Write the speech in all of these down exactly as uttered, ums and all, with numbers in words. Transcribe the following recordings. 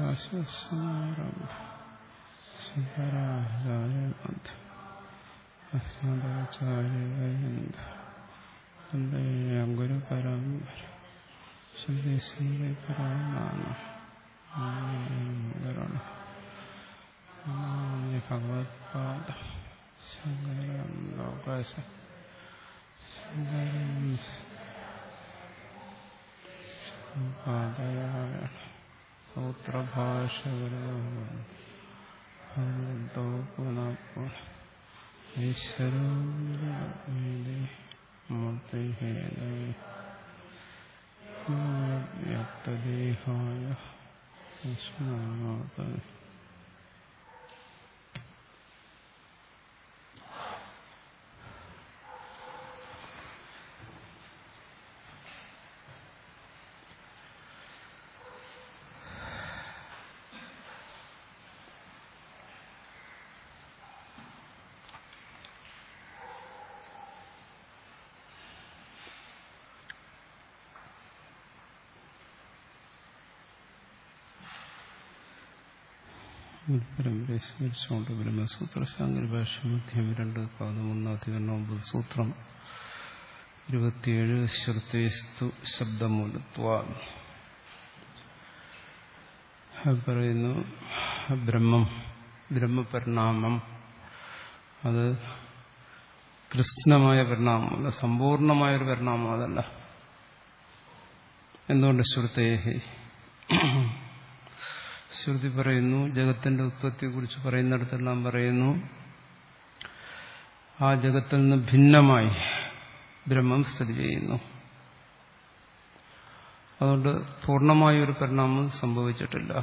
ഗുരു പരമ്പര ഭഗവത്പാദ ശങ്കരം ലോകാശ പാദയായ സൂത്രഭാഷകരോ ഭഗവന്തോ പുനഃ ഈശ്വരോ മൂർത്തിഹേതവേ വ്യക്തദേഹായ വിഷ്ണുനാഥ. പരമ്പരയെ സ്മരിച്ചുകൊണ്ട് ബ്രഹ്മസൂത്ര ശാങ്കരഭാഷ്യമധ്യം രണ്ട് പാദം ഒന്നാധികരണം ഒമ്പത് സൂത്രം ഇരുപത്തിയേഴ് ശ്രുതേസ്തു ശബ്ദമൂലത്വ പറയുന്നു. ബ്രഹ്മം ബ്രഹ്മപരിണാമം അത് കൃഷ്ണമായ പരിണാമമല്ല, സമ്പൂർണമായൊരു പരിണാമം അതല്ല. എന്തുകൊണ്ട്? ശ്രുതേഹി ശ്രുതി പറയുന്നു, ജഗത്തിന്റെ ഉത്പത്തിയെക്കുറിച്ച് പറയുന്നിടത്തെല്ലാം പറയുന്നു ആ ജഗത്തിൽ നിന്ന് ഭിന്നമായി ബ്രഹ്മം സ്ഥിതി ചെയ്യുന്നു. അതുകൊണ്ട് പൂർണ്ണമായൊരു പരിണാമം സംഭവിച്ചിട്ടില്ല.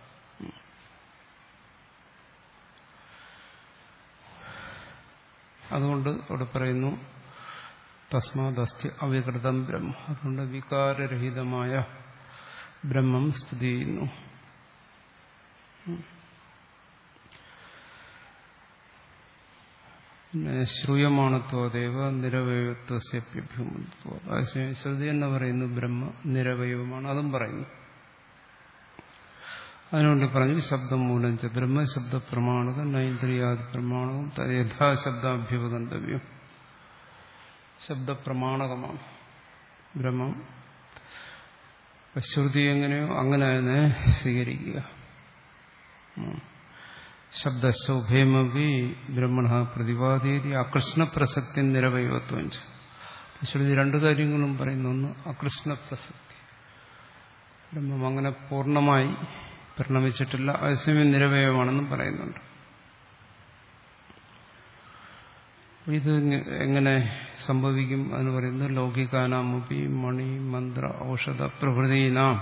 അതുകൊണ്ട് അവിടെ പറയുന്നു തസ്മാദസ്തി അവികൃതം ബ്രഹ്മ. അതുകൊണ്ട് വികാരരഹിതമായ ബ്രഹ്മം സ്ഥിതി ചെയ്യുന്നു. ശ്രൂയമാണത്വദേവ നിരവയത്വസ്യഭ്യുമത്വ. ശ്രുതി എന്ന് പറയുന്നു ബ്രഹ്മ നിരവയവമാണ്, അതും പറയുന്നു. അതിനുവേണ്ടി പറഞ്ഞു ശബ്ദം മൂലം ച ബ്രഹ്മശബ്ദ പ്രമാണകം നൈന്ദ്രിയാദി പ്രമാണകം യഥാശബ്ദാഭ്യുപഗന്തവ്യം. ശബ്ദപ്രമാണകമാണ് ബ്രഹ്മം. ശ്രുതി എങ്ങനെയോ അങ്ങനെ അതിനെ സ്വീകരിക്കുക. ശബ്ദശൗഭയമപി ബ്രഹ്മണ പ്രതിപാദേതി അകൃഷ്ണപ്രസക്തി നിരവയവത്വം. ശ്രുതി രണ്ടു കാര്യങ്ങളും പറയുന്നു. ഒന്ന് അകൃഷ്ണപ്രസക്തി, ബ്രഹ്മം അങ്ങനെ പൂർണ്ണമായി പരിണമിച്ചിട്ടില്ല, അതേസമയം നിരവയവമാണെന്നും പറയുന്നുണ്ട്. ഇത് എങ്ങനെ സംഭവിക്കും? എന്ന് പറയുന്നത് ലൗകികാനാമപി മണി മന്ത്ര ഔഷധ പ്രഭൃതീനാം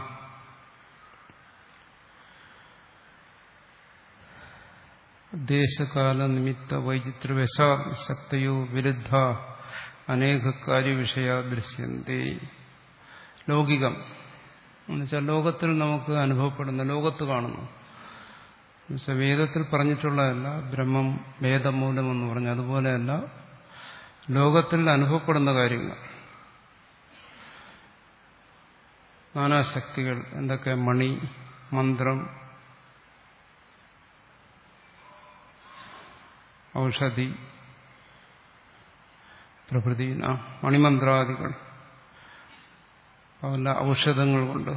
ദേശകാല നിമിത്ത വൈചിത്രവശാ ശക്തയോ വിരുദ്ധ അനേക കാര്യവിഷയാ ദൃശ്യന്തേ. ലൗകികം എന്നുവെച്ചാൽ ലോകത്തിൽ നമുക്ക് അനുഭവപ്പെടുന്ന, ലോകത്ത് കാണുന്നു. എന്നുവെച്ചാൽ വേദത്തിൽ പറഞ്ഞിട്ടുള്ളതല്ല ബ്രഹ്മം വേദമൂലമെന്ന് പറഞ്ഞു, അതുപോലെയല്ല ലോകത്തിൽ അനുഭവപ്പെടുന്ന കാര്യങ്ങൾ. നാനാശക്തികൾ എന്തൊക്കെ? മണി, മന്ത്രം, ഔഷധി പ്രഭൃതി. മണിമന്ത്രാദികൾ അതല്ല ഔഷധങ്ങൾ കൊണ്ട്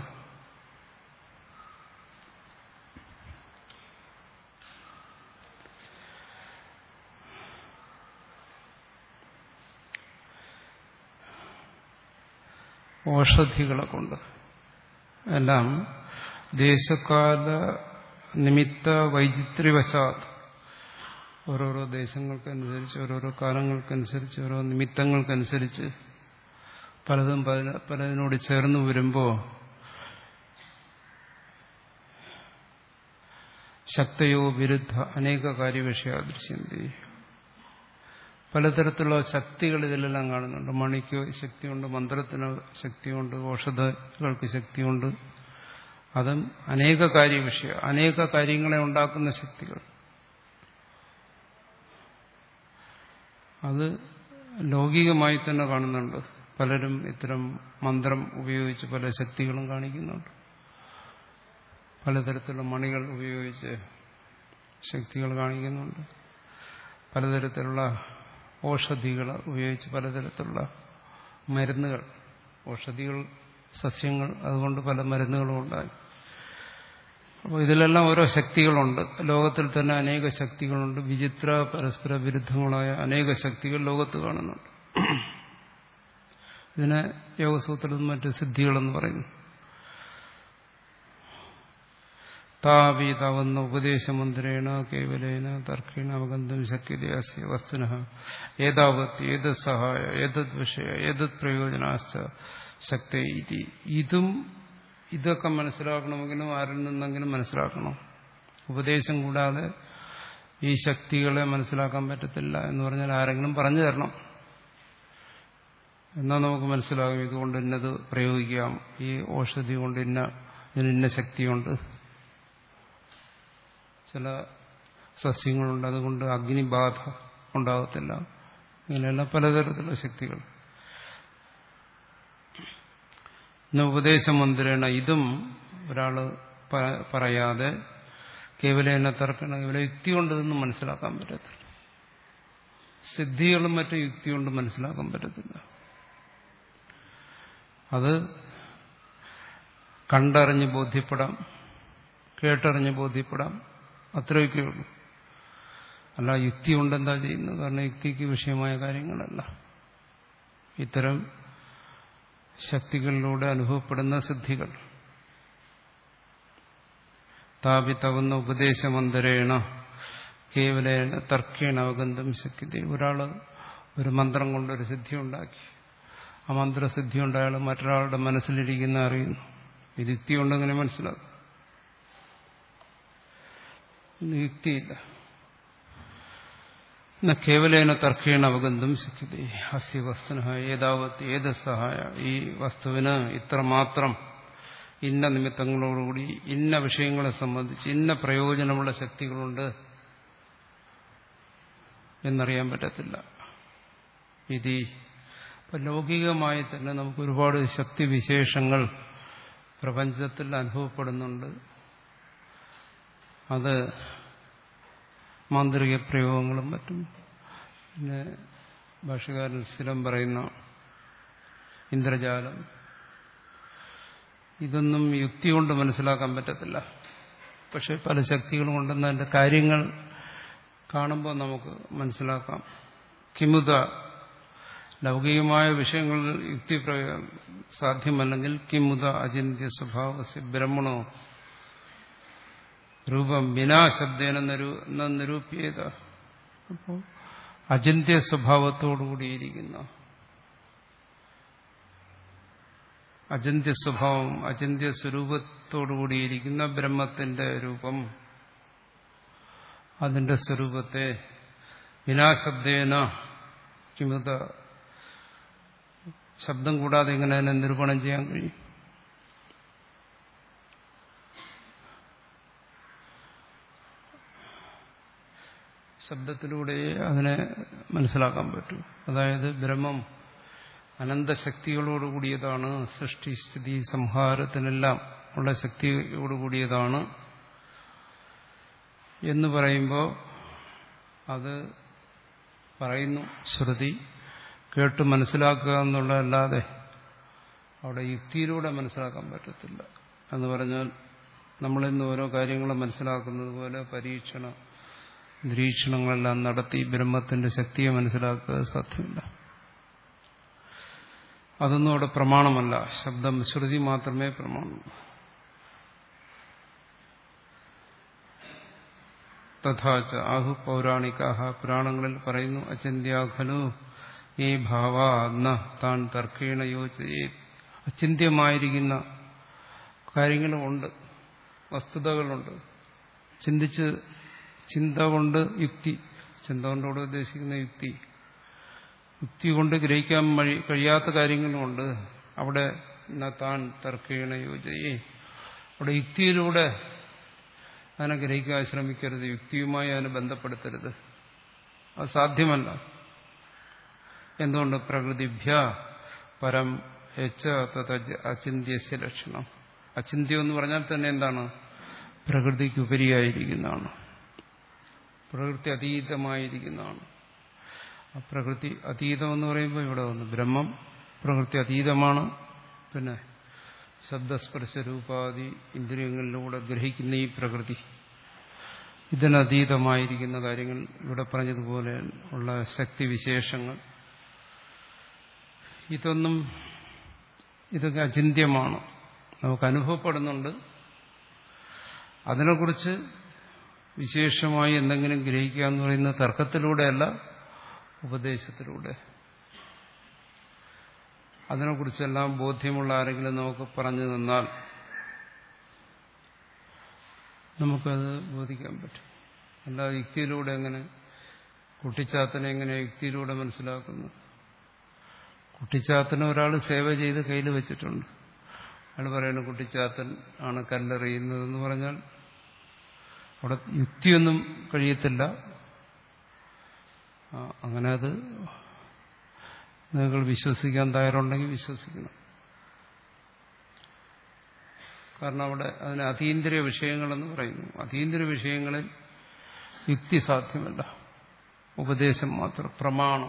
ഔഷധികളെ കൊണ്ട് എല്ലാം ദേശകാല നിമിത്ത വൈചിത്ര്യവശാത് ഓരോരോ ദേശങ്ങൾക്കനുസരിച്ച് ഓരോരോ കാലങ്ങൾക്കനുസരിച്ച് ഓരോ നിമിത്തങ്ങൾക്കനുസരിച്ച് പലതും പലതിനോട് ചേർന്ന് വരുമ്പോൾ ശക്തയോ വിരുദ്ധ അനേക കാര്യവിഷയാദൃശ്യന്തി. പലതരത്തിലുള്ള ശക്തികൾ ഇതിലെല്ലാം കാണുന്നുണ്ട്. മണിക്ക് ശക്തിയുണ്ട്, മന്ത്രത്തിന് ശക്തിയുണ്ട്, ഔഷധങ്ങൾക്ക് ശക്തിയുണ്ട്. അതും അനേക കാര്യവിഷയ അനേക കാര്യങ്ങളെ ഉണ്ടാക്കുന്ന ശക്തികൾ. അത് ലൗകികമായി തന്നെ കാണുന്നുണ്ട്. പലരും ഇത്തരം മന്ത്രം ഉപയോഗിച്ച് പല ശക്തികളും കാണിക്കുന്നുണ്ട്. പലതരത്തിലുള്ള മണികൾ ഉപയോഗിച്ച് ശക്തികൾ കാണിക്കുന്നുണ്ട്. പലതരത്തിലുള്ള ഔഷധികൾ ഉപയോഗിച്ച് പലതരത്തിലുള്ള മരുന്നുകൾ, ഔഷധികൾ, സസ്യങ്ങൾ, അതുകൊണ്ട് പല മരുന്നുകളും ഉണ്ടായി. അപ്പോൾ ഇതിലെല്ലാം ഓരോ ശക്തികളുണ്ട്. ലോകത്തിൽ തന്നെ അനേക ശക്തികളുണ്ട്. വിചിത്ര പരസ്പര വിരുദ്ധങ്ങളായ അനേക ശക്തികൾ ലോകത്ത് കാണുന്നുണ്ട്. ഇതിനെ യോഗസൂത്രത്തിൽ മറ്റ് സിദ്ധികളെന്ന് പറയുന്നു. താവി താവുന്ന ഉപദേശമന്ത്രേണ കേവലേന തർക്കേണ അവഗന്ധം ശക്യതേ അസ്യ വസ്തുനഃ ഏതാവത് ഏതത് സഹായ ഏതത് വിഷയ ഏതത് പ്രയോജനാശ്ച ശക്തി. ഇതും ഇതൊക്കെ മനസ്സിലാക്കണമെങ്കിലും ആരിൽ നിന്നെങ്കിലും മനസ്സിലാക്കണം. ഉപദേശം കൂടാതെ ഈ ശക്തികളെ മനസ്സിലാക്കാൻ പറ്റത്തില്ല എന്ന് പറഞ്ഞാൽ ആരെങ്കിലും പറഞ്ഞു തരണം. എന്നാൽ നമുക്ക് മനസ്സിലാകും ഇതുകൊണ്ട് ഇന്നത് പ്രയോഗിക്കാം, ഈ ഔഷധി കൊണ്ട് ഇന്ന ഇതിന് ശക്തിയുണ്ട്. ചില സസ്യങ്ങളുണ്ട്, അതുകൊണ്ട് അഗ്നിബാധ ഉണ്ടാകത്തില്ല. ഇങ്ങനെയുള്ള പലതരത്തിലുള്ള ശക്തികൾ. ഉപദേശമന്ത്രേണ ഇതും ഒരാൾ പറയാതെ കേവലേന തർക്കണം, ഇവിടെ യുക്തി കൊണ്ട് ഇതൊന്നും മനസ്സിലാക്കാൻ പറ്റത്തില്ല. സിദ്ധികളും മറ്റും യുക്തി കൊണ്ട് മനസ്സിലാക്കാൻ പറ്റത്തില്ല. അത് കണ്ടറിഞ്ഞ് ബോധ്യപ്പെടാം, കേട്ടറിഞ്ഞ് ബോധ്യപ്പെടാം, അത്രയൊക്കെ ഉള്ളൂ. അല്ല യുക്തി കൊണ്ട് എന്താ ചെയ്യുന്നത്? കാരണം യുക്തിക്ക് വിഷയമായ കാര്യങ്ങളല്ല. ഇത്തരം ശക്തികളിലൂടെ അനുഭവപ്പെടുന്ന സിദ്ധികൾ. താപിതവുന്ന ഉപദേശമന്തരേണ കേവലേന തർക്കേണ അവഗന്ധം ശക്തി. ഒരാൾ ഒരു മന്ത്രം കൊണ്ടൊരു സിദ്ധി ഉണ്ടാക്കി, ആ മന്ത്രസിദ്ധി കൊണ്ട് അയാൾ മറ്റൊരാളുടെ മനസ്സിലിരിക്കുന്ന അറിയുന്നു. ഇത് യുക്തി കൊണ്ടെങ്ങനെ മനസ്സിലാക്കും? യുക്തിയില്ല. കേവലേന തർക്കേണ അവഗന്ധം ശക്തി അസ്യ വസ്തുന ഏതാവത് ഏത് സഹായ. ഈ വസ്തുവിന് ഇത്രമാത്രം ഇന്ന നിമിത്തങ്ങളോടുകൂടി ഇന്ന വിഷയങ്ങളെ സംബന്ധിച്ച് ഇന്ന പ്രയോജനമുള്ള ശക്തികളുണ്ട് എന്നറിയാൻ പറ്റത്തില്ല. ഇത് ഇപ്പം ലൗകികമായി തന്നെ നമുക്ക് ഒരുപാട് ശക്തിവിശേഷങ്ങൾ പ്രപഞ്ചത്തിൽ അനുഭവപ്പെടുന്നുണ്ട്. അത് മാന്ത്രിക പ്രയോഗങ്ങളും മറ്റും. പിന്നെ ഭാഷകാരൻ സ്ഥിരം പറയുന്ന ഇന്ദ്രജാലം, ഇതൊന്നും യുക്തി കൊണ്ട് മനസ്സിലാക്കാൻ പറ്റത്തില്ല. പക്ഷെ പല ശക്തികളും കൊണ്ടെന്ന് അതിൻ്റെ കാര്യങ്ങൾ കാണുമ്പോൾ നമുക്ക് മനസ്സിലാക്കാം. കിമുത ലൗകികമായ വിഷയങ്ങളിൽ യുക്തി സാധ്യമല്ലെങ്കിൽ കിമുത അചിന്ത്യ സ്വഭാവസ്യ ബ്രഹ്മണോ രൂപം വിനാ ശബ്ദേന നിരൂപ്യേത. അപ്പോൾ അചിന്ത്യ സ്വഭാവത്തോടുകൂടിയിരിക്കുന്ന, അചിന്ത്യ സ്വഭാവം അചിന്ത്യ സ്വരൂപത്തോടുകൂടിയിരിക്കുന്ന ബ്രഹ്മത്തിന്റെ രൂപം, അതിന്റെ സ്വരൂപത്തെ വിനാശബ്ദേന കിമുത ശബ്ദം കൂടാതെ എങ്ങനെ അതിനെ നിരൂപണം ചെയ്യാൻ കഴിയും? ശബ്ദത്തിലൂടെ അതിനെ മനസ്സിലാക്കാൻ പറ്റൂ. അതായത് ബ്രഹ്മം അനന്തശക്തികളോടുകൂടിയതാണ്, സൃഷ്ടി സ്ഥിതി സംഹാരത്തിനെല്ലാം ഉള്ള ശക്തിയോടുകൂടിയതാണ് എന്ന് പറയുമ്പോൾ അത് പറയുന്നു ശ്രുതി. കേട്ട് മനസ്സിലാക്കുക എന്നുള്ളതല്ലാതെ അവിടെ യുക്തിയിലൂടെ മനസ്സിലാക്കാൻ പറ്റത്തില്ല. എന്ന് പറഞ്ഞാൽ നമ്മളിന്ന് ഓരോ കാര്യങ്ങളും മനസ്സിലാക്കുന്നത് പോലെ പരീക്ഷണ നിരീക്ഷണങ്ങളെല്ലാം നടത്തി ബ്രഹ്മത്തിന്റെ ശക്തിയെ മനസ്സിലാക്കുക സാധ്യമല്ല. അതൊന്നും അവിടെ പ്രമാണമല്ല. ശബ്ദം ശ്രുതി മാത്രമേ പ്രമാണമുള്ളൂ. തഥാച ആഹു പൗരാണികാഹ, പുരാണങ്ങളിൽ പറയുന്നു, അചിന്ത്യാഖലു ഈ ഭാവ ന താൻ തർക്കേണ യോജയേ. അചിന്ത്യമായിരിക്കുന്ന കാര്യങ്ങളുമുണ്ട്, വസ്തുതകളുണ്ട്. ചിന്തിച്ച് ചിന്ത കൊണ്ട് യുക്തി, ചിന്ത കൊണ്ടോട് ഉദ്ദേശിക്കുന്ന യുക്തി, യുക്തി കൊണ്ട് ഗ്രഹിക്കാൻ കഴിയാത്ത കാര്യങ്ങളുമുണ്ട്. അവിടെ താൻ തർക്കേണ യോജയേ, അവിടെ യുക്തിയിലൂടെ അതിനെ ഗ്രഹിക്കാൻ ശ്രമിക്കരുത്, യുക്തിയുമായി അതിനെ ബന്ധപ്പെടുത്തരുത്. അത് സാധ്യമല്ല. എന്തുകൊണ്ട്? പ്രകൃതിഭ്യ പരം യച്ച തത് അചിന്ത്യസ്യ ലക്ഷണം. അചിന്ത്യം എന്ന് പറഞ്ഞാൽ തന്നെ എന്താണ്? പ്രകൃതിക്ക് ഉപരിയായിരിക്കുന്നതാണ്, പ്രകൃതി അതീതമായിരിക്കുന്നതാണ്. ആ പ്രകൃതി അതീതം എന്ന് പറയുമ്പോൾ ഇവിടെ വന്നു ബ്രഹ്മം പ്രകൃതി അതീതമാണ്. പിന്നെ ശബ്ദസ്പർശ രൂപാദി ഇന്ദ്രിയങ്ങളിലൂടെ ഗ്രഹിക്കുന്ന ഈ പ്രകൃതി, ഇതിനതീതമായിരിക്കുന്ന കാര്യങ്ങൾ, ഇവിടെ പറഞ്ഞതുപോലെ ഉള്ള ശക്തിവിശേഷങ്ങൾ, ഇതൊന്നും ഇതൊക്കെ അചിന്ത്യമാണ്, നമുക്ക് അനുഭവപ്പെടുന്നുണ്ട്. അതിനെക്കുറിച്ച് വിശേഷമായി എന്തെങ്കിലും ഗ്രഹിക്കുക എന്ന് പറയുന്ന തർക്കത്തിലൂടെയല്ല, ഉപദേശത്തിലൂടെ. അതിനെക്കുറിച്ചെല്ലാം ബോധ്യമുള്ള ആരെങ്കിലും നമുക്ക് പറഞ്ഞു തന്നാൽ നമുക്കത് ബോധിക്കാൻ പറ്റും. അല്ലാതെ യുക്തിയിലൂടെ എങ്ങനെ, കുട്ടിച്ചാത്തനെ എങ്ങനെ യുക്തിയിലൂടെ മനസ്സിലാക്കുന്നു? കുട്ടിച്ചാത്തനെ ഒരാൾ സേവ ചെയ്ത് കയ്യിൽ വെച്ചിട്ടുണ്ട്, അയാൾ പറയുന്നു കുട്ടിച്ചാത്തൻ ആണ് കല്ലെറിയുന്നതെന്ന് പറഞ്ഞാൽ അവിടെ യുക്തിയൊന്നും കഴിയത്തില്ല. അങ്ങനെ അത് നിങ്ങൾ വിശ്വസിക്കാൻ തയ്യാറുണ്ടെങ്കിൽ വിശ്വസിക്കണം. കാരണം അവിടെ അതിന് അതീന്ദ്രിയ വിഷയങ്ങളെന്ന് പറയുന്നു. അതീന്ദ്രിയ വിഷയങ്ങളിൽ യുക്തി സാധ്യമല്ല, ഉപദേശം മാത്രം, പ്രമാണം.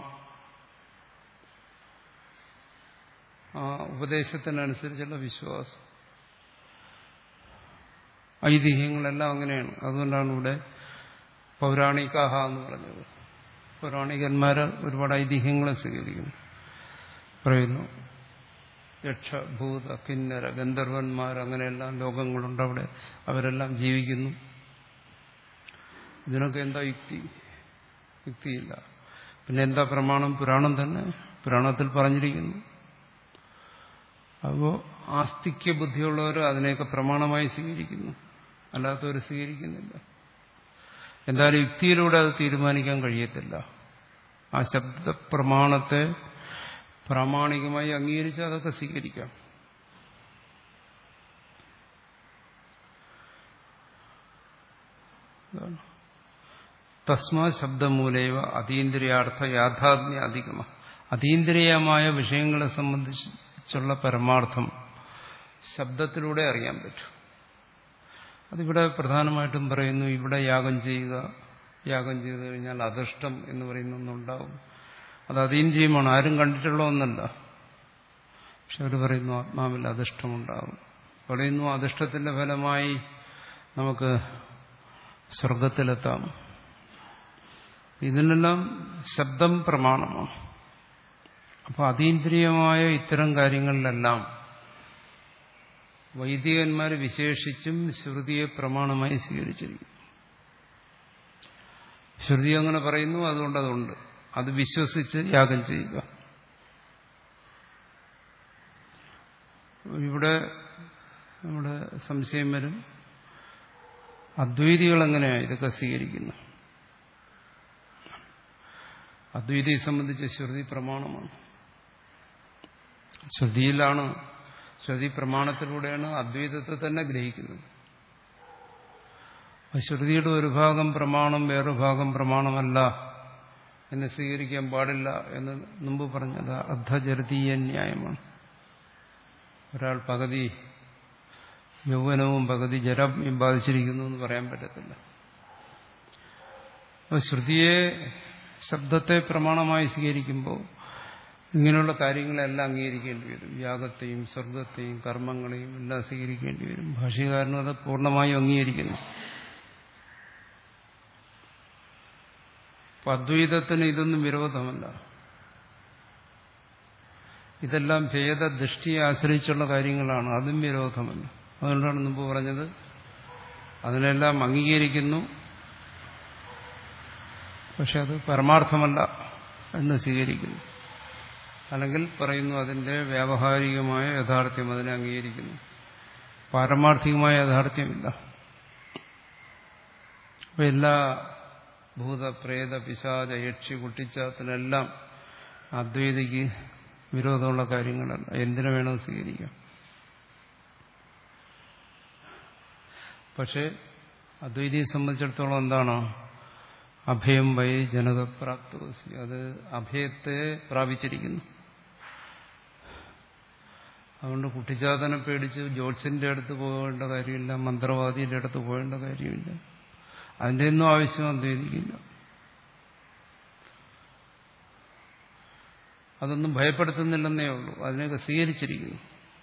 ആ ഉപദേശത്തിനനുസരിച്ചുള്ള വിശ്വാസം, ഐതിഹ്യങ്ങളെല്ലാം അങ്ങനെയാണ്. അതുകൊണ്ടാണ് ഇവിടെ പൗരാണികാഹ എന്ന് പറഞ്ഞത്. പൗരാണികന്മാർ ഒരുപാട് ഐതിഹ്യങ്ങളെ സ്വീകരിക്കുന്നു. പറയുന്നു യക്ഷ ഭൂത കിന്നര ഗന്ധർവന്മാർ അങ്ങനെയെല്ലാം ലോകങ്ങളുണ്ട്, അവിടെ അവരെല്ലാം ജീവിക്കുന്നു. ഇതിനൊക്കെ എന്താ യുക്തി? യുക്തിയില്ല. പിന്നെ എന്താ പ്രമാണം? പുരാണം തന്നെ, പുരാണത്തിൽ പറഞ്ഞിരിക്കുന്നു. അപ്പോൾ ആസ്തിക്യ ബുദ്ധിയുള്ളവർ അതിനെയൊക്കെ പ്രമാണമായി സ്വീകരിക്കുന്നു, അല്ലാത്തവർ സ്വീകരിക്കുന്നില്ല. എന്തായാലും യുക്തിയിലൂടെ അത് തീരുമാനിക്കാൻ കഴിയത്തില്ല. ആ ശബ്ദപ്രമാണത്തെ പ്രാമാണികമായി അംഗീകരിച്ച് അതൊക്കെ സ്വീകരിക്കാം. തസ്മാ ശബ്ദമൂലൈവ അതീന്ദ്രിയാർത്ഥ യാഥാത്മ്യ അധികമ. അതീന്ദ്രിയമായ വിഷയങ്ങളെ സംബന്ധിച്ചുള്ള പരമാർത്ഥം ശബ്ദത്തിലൂടെ അറിയാൻ പറ്റും. അതിവിടെ പ്രധാനമായിട്ടും പറയുന്നു, ഇവിടെ യാഗം ചെയ്യുക, യാഗം ചെയ്തു കഴിഞ്ഞാൽ അദൃഷ്ടം എന്ന് പറയുന്ന ഒന്നുണ്ടാവും. അത് അതീന്ദ്രിയമാണ്, ആരും കണ്ടിട്ടുള്ള ഒന്നല്ല. പക്ഷെ അവർ പറയുന്നു ആത്മാവിൽ അദൃഷ്ടമുണ്ടാകും. പറയുന്നു അദൃഷ്ടത്തിന്റെ ഫലമായി നമുക്ക് സ്വർഗത്തിലെത്താം. ഇതിനെല്ലാം ശബ്ദം പ്രമാണമാണ്. അപ്പോൾ അതീന്ദ്രിയമായ ഇത്തരം കാര്യങ്ങളിലെല്ലാം വൈദികന്മാർ വിശേഷിച്ചും ശ്രുതിയെ പ്രമാണമായി സ്വീകരിച്ചിരിക്കുന്നു. ശ്രുതി അങ്ങനെ പറയുന്നു, അതുകൊണ്ട് അതുണ്ട്, അത് വിശ്വസിച്ച് യാഗം ചെയ്യുക. ഇവിടെ നമ്മുടെ സംശയം വരും, അദ്വൈതികൾ എങ്ങനെയാണ് ഇതൊക്കെ സ്വീകരിക്കുന്നു? അദ്വൈതിയെ സംബന്ധിച്ച് ശ്രുതി പ്രമാണമാണ്. ശ്രുതിയിലാണ്, ശ്രുതി പ്രമാണത്തിലൂടെയാണ് അദ്വൈതത്തെ തന്നെ ഗ്രഹിക്കുന്നത്. ശ്രുതിയുടെ ഒരു ഭാഗം പ്രമാണം, വേറൊരു ഭാഗം പ്രമാണമല്ല എന്ന് സ്വീകരിക്കാൻ പാടില്ല എന്ന് മുമ്പ് പറഞ്ഞത് അർദ്ധജരതീയ ന്യായമാണ്. ഒരാൾ പകുതി യൗവനവും പകുതി ജരം ബാധിച്ചിരിക്കുന്നു എന്ന് പറയാൻ പറ്റത്തില്ല. അപ്പോൾ ശ്രുതിയെ, ശബ്ദത്തെ പ്രമാണമായി സ്വീകരിക്കുമ്പോൾ ഇങ്ങനെയുള്ള കാര്യങ്ങളെല്ലാം അംഗീകരിക്കേണ്ടി വരും. യാഗത്തെയും സ്വർഗത്തെയും കർമ്മങ്ങളെയും എല്ലാം സ്വീകരിക്കേണ്ടി വരും. ഭാഷ്യകാരനും അത് പൂർണ്ണമായും അംഗീകരിക്കുന്നു. അപ്പൊ അദ്വൈതത്തിന് ഇതൊന്നും വിരോധമല്ല. ഇതെല്ലാം ഭേദദൃഷ്ടിയെ ആശ്രയിച്ചുള്ള കാര്യങ്ങളാണ്, അതും വിരോധമല്ല. അതുകൊണ്ടാണ് മുമ്പ് പറഞ്ഞത്, അതിനെല്ലാം അംഗീകരിക്കുന്നു, പക്ഷെ അത് പരമാർത്ഥമല്ല എന്ന് സ്വീകരിക്കുന്നു. അല്ലെങ്കിൽ പറയുന്നു അതിന്റെ വ്യാവഹാരികമായ യാഥാർത്ഥ്യം, അതിനെ അംഗീകരിക്കുന്നു, പാരമാർത്ഥികമായ യാഥാർത്ഥ്യമില്ല. അപ്പൊ എല്ലാ ഭൂത പ്രേത പിശാച യക്ഷി കുട്ടിച്ചാത്തിനെല്ലാം അദ്വൈതിക്ക് വിരോധമുള്ള കാര്യങ്ങളല്ല. എന്തിനു വേണോ സ്വീകരിക്കാം. പക്ഷെ അദ്വൈതിയെ സംബന്ധിച്ചിടത്തോളം എന്താണ്? അഭയം വൈ ജനകപ്രാപ്തോസി, അത് അഭയത്തെ പ്രാപിച്ചിരിക്കുന്നു. അതുകൊണ്ട് കുട്ടിച്ചാത്തനെ പേടിച്ച് ജ്യോത്സ്യന്റെ അടുത്ത് പോകേണ്ട കാര്യമില്ല, മന്ത്രവാദിയുടെ അടുത്ത് പോകേണ്ട കാര്യമില്ല. അതിൻ്റെ ഒന്നും ആവശ്യം അദ്വൈതിക്കില്ല. അതൊന്നും ഭയപ്പെടുത്തുന്നില്ലെന്നേ ഉള്ളൂ, അതിനെയൊക്കെ സ്വീകരിച്ചിരിക്കുന്നു.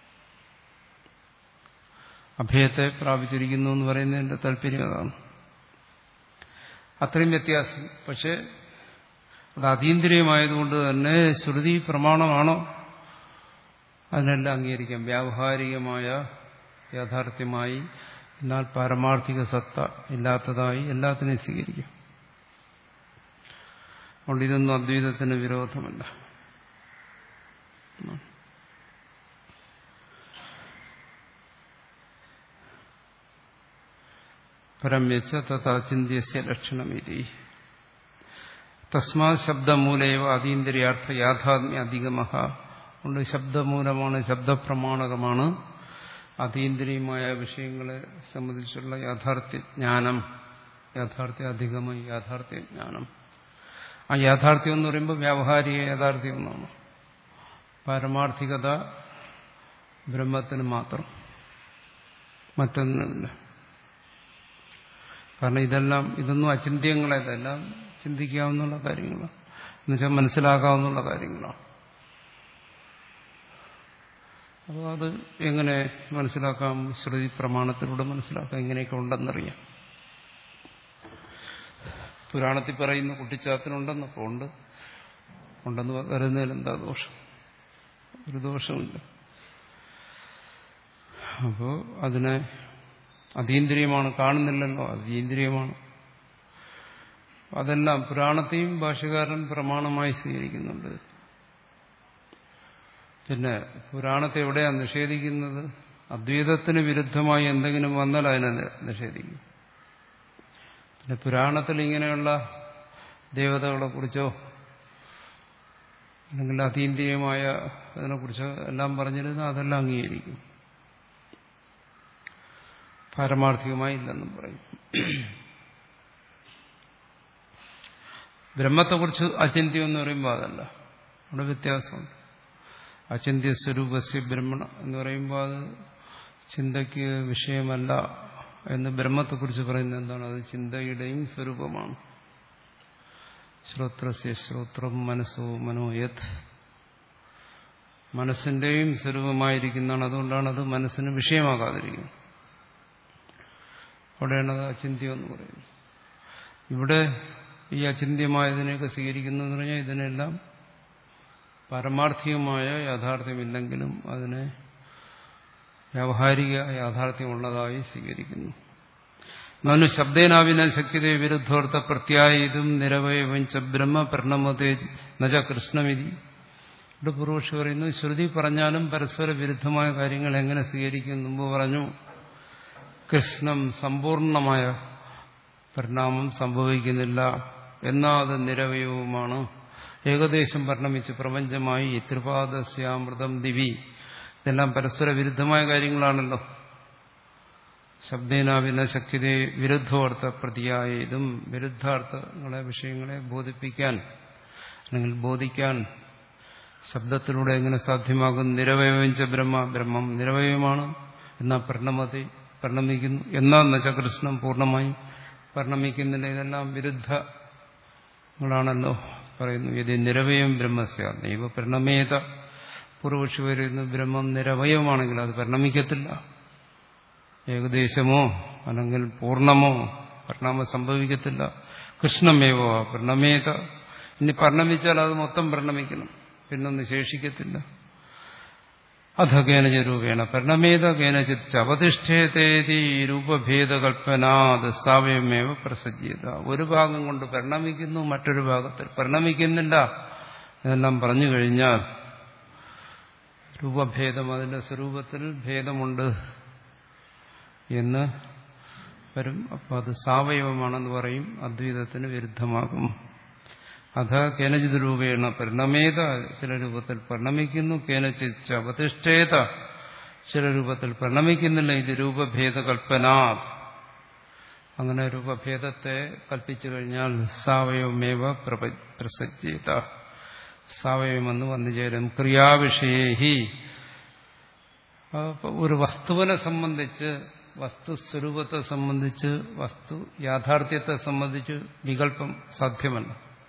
അഭയത്തെ പ്രാപിച്ചിരിക്കുന്നു എന്ന് പറയുന്നതിന്റെ താല്പര്യം അതാണ്. അത്രയും വ്യത്യാസം. പക്ഷെ അത് അതീന്ദ്രിയമായതുകൊണ്ട് തന്നെ ശ്രുതി പ്രമാണമാണോ? അതിനെല്ലാം അംഗീകരിക്കാം. വ്യാവഹാരികമായ യാഥാർത്ഥ്യമായി, എന്നാൽ പാരമാർത്ഥിക സത്ത ഇല്ലാത്തതായി എല്ലാത്തിനെയും സ്വീകരിക്കാം. അതുകൊണ്ട് ഇതൊന്നും അദ്വൈതത്തിന് വിരോധമല്ല. പരമ്യച്ച തഥാചിന്യസ്യ ലക്ഷണമിതി തസ്മാ ശബ്ദമൂലൈവ അതീന്ദ്രിയാർത്ഥ യാഥാത്മ്യ അധിഗമഃ. കൊണ്ട് ശബ്ദമൂലമാണ്, ശബ്ദപ്രമാണകമാണ് അതീന്ദ്രിയമായ വിഷയങ്ങളെ സംബന്ധിച്ചുള്ള യാഥാർത്ഥ്യ ജ്ഞാനം. യാഥാർത്ഥ്യ അധികമായി യാഥാർത്ഥ്യ ജ്ഞാനം. ആ യാഥാർത്ഥ്യം എന്ന് പറയുമ്പോൾ വ്യാവഹാരിക യാഥാർത്ഥ്യം എന്നാണ്. പാരമാർത്ഥികത ബ്രഹ്മത്തിന് മാത്രം, മറ്റൊന്നുമില്ല. കാരണം ഇതെല്ലാം ഇതൊന്നും അചിന്ത്യങ്ങളെ, ഇതെല്ലാം ചിന്തിക്കാവുന്ന കാര്യങ്ങളാണ്, എന്നുവെച്ചാൽ മനസ്സിലാക്കാവുന്ന കാര്യങ്ങളാണ്. അപ്പോൾ അത് എങ്ങനെ മനസ്സിലാക്കാം? ശ്രുതി പ്രമാണത്തിലൂടെ മനസ്സിലാക്കാം. ഇങ്ങനെയൊക്കെ ഉണ്ടെന്നറിയാം. പുരാണത്തിൽ പറയുന്ന കുട്ടിച്ചാത്തനുണ്ടെന്നപ്പോൾ ഉണ്ട് ഉണ്ടെന്ന് കരുതുന്നതിൽ എന്താ ദോഷം? ഒരു ദോഷമില്ല. അപ്പോൾ അതിനെ അതീന്ദ്രിയമാണ്, കാണുന്നില്ലല്ലോ, അതീന്ദ്രിയമാണ്. അതെല്ലാം പുരാണത്തെയും ഭാഷ്യകാരൻ പ്രമാണമായി സ്വീകരിക്കുന്നുണ്ട്. പിന്നെ പുരാണത്തെ എവിടെയാണ് നിഷേധിക്കുന്നത്? അദ്വൈതത്തിന് വിരുദ്ധമായി എന്തെങ്കിലും വന്നാൽ അതിനെ നിഷേധിക്കും. പിന്നെ പുരാണത്തിൽ ഇങ്ങനെയുള്ള ദേവതകളെ കുറിച്ചോ അല്ലെങ്കിൽ അതീന്ദ്രിയമായ അതിനെക്കുറിച്ചോ എല്ലാം പറഞ്ഞിരുന്നാൽ അതെല്ലാം അംഗീകരിക്കും. പാരമാർത്ഥികമായി ഇല്ലെന്നും പറയും. ബ്രഹ്മത്തെക്കുറിച്ച് അചിന്യം എന്ന് പറയുമ്പോൾ അതല്ല, അവിടെ വ്യത്യാസമുണ്ട്. അചിന്യ സ്വരൂപസ്യ ബ്രഹ്മണ എന്ന് പറയുമ്പോൾ അത് ചിന്തയ്ക്ക് വിഷയമല്ല എന്ന് ബ്രഹ്മത്തെക്കുറിച്ച് പറയുന്നത് എന്താണ്? അത് ചിന്തയുടെയും സ്വരൂപമാണ്. ശ്രോത്രസ്യ ശ്രോത്രം മനസ്സോ മനോയത്, മനസ്സിന്റെയും സ്വരൂപമായിരിക്കുന്നതാണ്. അതുകൊണ്ടാണ് അത് മനസ്സിന് വിഷയമാകാതിരിക്കുന്നത്. അവിടെയാണ് അത് അചിന്യം എന്ന് പറയുന്നത്. ഇവിടെ ഈ അചിന്യമായതിനെയൊക്കെ സ്വീകരിക്കുന്നതെന്ന് പറഞ്ഞാൽ ഇതിനെല്ലാം പാരമാർത്ഥികമായ യാഥാർത്ഥ്യമില്ലെങ്കിലും അതിനെ വ്യാവഹാരിക യാഥാർത്ഥ്യമുള്ളതായി സ്വീകരിക്കുന്നു. നനു ശബ്ദേനാവിന ശക്യതേ വിരുദ്ധോർത്ഥ പ്രത്യായതും നിരവയവഞ്ച ബ്രഹ്മ പ്രണമതേ നച കൃഷ്ണമിതി. ഇവിടെ പൂർവക്ഷി പറയുന്നു, ശ്രുതി പറഞ്ഞാലും പരസ്പര വിരുദ്ധമായ കാര്യങ്ങൾ എങ്ങനെ സ്വീകരിക്കും? മുമ്പ് പറഞ്ഞു, കൃഷ്ണം സമ്പൂർണമായ പരിണാമം സംഭവിക്കുന്നില്ല, എന്നാൽ അത് നിരവയവുമാണ്. ഏകദേശം പരിണമിച്ച് പ്രപഞ്ചമായി ത്രിപാദസ്യാമൃതം ദിവി. ഇതെല്ലാം പരസ്പര വിരുദ്ധമായ കാര്യങ്ങളാണല്ലോ. ശബ്ദേനാവിന ശക്തിയെ വിരുദ്ധോർത്ഥ പ്രതിയായതും, വിരുദ്ധാർത്ഥങ്ങളെ വിഷയങ്ങളെ ബോധിപ്പിക്കാൻ അല്ലെങ്കിൽ ബോധിക്കാൻ ശബ്ദത്തിലൂടെ എങ്ങനെ സാധ്യമാകും? നിരവയവഞ്ച ബ്രഹ്മ, ബ്രഹ്മം നിരവയവമാണ്, എന്നാൽ പരിണമതി പരിണമിക്കുന്നു, എന്നാൽ എന്നുവെച്ചാൽ കൃഷ്ണൻ പൂർണ്ണമായും പരിണമിക്കുന്നില്ല. ഇതെല്ലാം വിരുദ്ധങ്ങളാണല്ലോ പറയുന്നു. ഇത് നിരവയം ബ്രഹ്മസ്യ നൈവ പരിണമേത. പൂർവക്ഷി വരുന്നു, ബ്രഹ്മം നിരവയവമാണെങ്കിൽ അത് പരിണമിക്കത്തില്ല. ഏകദേശമോ അല്ലെങ്കിൽ പൂർണ്ണമോ പരിണാമം സംഭവിക്കത്തില്ല. കൃഷ്ണമേവോ പരിണമേത. ഇനി പരിണമിച്ചാൽ അത് മൊത്തം പരിണമിക്കണം, പിന്നൊന്നും ശേഷിക്കത്തില്ല. അധ കേനച രൂപേണ പരിണമേത കേനചിത് അവതിഷ്ഠേതേതി രൂപഭേദകൽപ്പനാത് സാവയമേവ പ്രസജ്യത. ഒരു ഭാഗം കൊണ്ട് പരിണമിക്കുന്നു, മറ്റൊരു ഭാഗത്തിൽ പരിണമിക്കുന്നില്ല എന്നെല്ലാം പറഞ്ഞു കഴിഞ്ഞാൽ രൂപഭേദം, അതിന്റെ സ്വരൂപത്തിൽ ഭേദമുണ്ട് എന്ന് വരും. അപ്പോൾ അത് സാവയവമാണെന്ന് പറയും, അദ്വൈതത്തിന് വിരുദ്ധമാകും. അധ കേനചിത് രൂപേണ പരിണമേത, ചില രൂപത്തിൽ പരിണമിക്കുന്നു, കേനചിത് അവതിഷ്ഠേത, ചില രൂപത്തിൽ പരിണമിക്കുന്നില്ല. ഇത് രൂപഭേദ കൽപ്പന. അങ്ങനെ രൂപഭേദത്തെ കൽപ്പിച്ചു കഴിഞ്ഞാൽ സാവയമേവ പ്രസജ്ജേത, സാവയമെന്ന് വന്നു ചേരും. ക്രിയാവിഷയേഹി ഒരു വസ്തുവിനെ സംബന്ധിച്ച്, വസ്തുസ്വരൂപത്തെ സംബന്ധിച്ച്, വസ്തു യാഥാർത്ഥ്യത്തെ സംബന്ധിച്ച് വികല്പം സാധ്യമല്ല.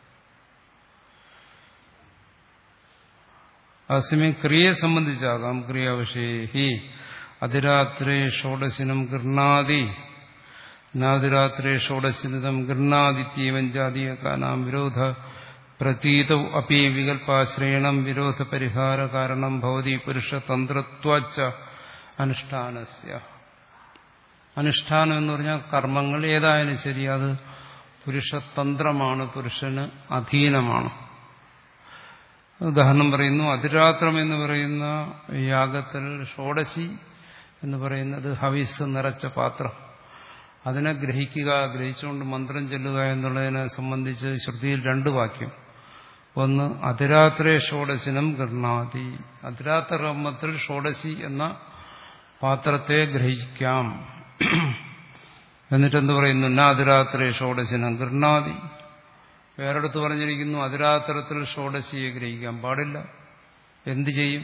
അതേസമയം ക്രിയയെ സംബന്ധിച്ചാകാം. ക്രിയാവിഷയേ അതിരാത്രേ ഷോഡശിനം ഗൃഹാതി നാതിരാത്രേ ഷോഡശിനിതം ഗൃഹാദിത്യവം ജാതീയകാനാം വിരോധ പ്രതീതൗ അപി വികല്പാശ്രയണം വിരോധ പരിഹാര കാരണം ഭവതി പുരുഷതന്ത്രത്വാച്ച അനുഷ്ഠാനസ്യ. അനുഷ്ഠാനം എന്ന് പറഞ്ഞാൽ കർമ്മങ്ങൾ ഏതായാലും ശരി, അത് പുരുഷതന്ത്രമാണ്, പുരുഷന് അധീനമാണ്. ഉദാഹരണം പറയുന്നു, അതിരാത്രം എന്ന് പറയുന്ന യാഗത്തിൽ ഷോഡശി എന്ന് പറയുന്നത് ഹവിസ് നിറച്ച പാത്രം, അതിനെ ഗ്രഹിക്കുക, ഗ്രഹിച്ചുകൊണ്ട് മന്ത്രം ചൊല്ലുക എന്നുള്ളതിനെ സംബന്ധിച്ച് ശ്രുതിയിൽ രണ്ട് വാക്യം. ഒന്ന്, അതിരാത്രേ ഷോഡശിനം ഗൃഹാതി, അതിരാത്ര കർമ്മത്തിൽ ഷോഡശി എന്ന പാത്രത്തെ ഗ്രഹിക്കാം. എന്നിട്ടെന്ത് പറയുന്നു, ന അതിരാത്രേ ഷോഡശിനം ഗൃഹാതി. വേറെടുത്ത് പറഞ്ഞിരിക്കുന്നു അതിരാത്രത്തിൽ ഷോഡശിയെ ഗ്രഹിക്കാൻ പാടില്ല. എന്തു ചെയ്യും?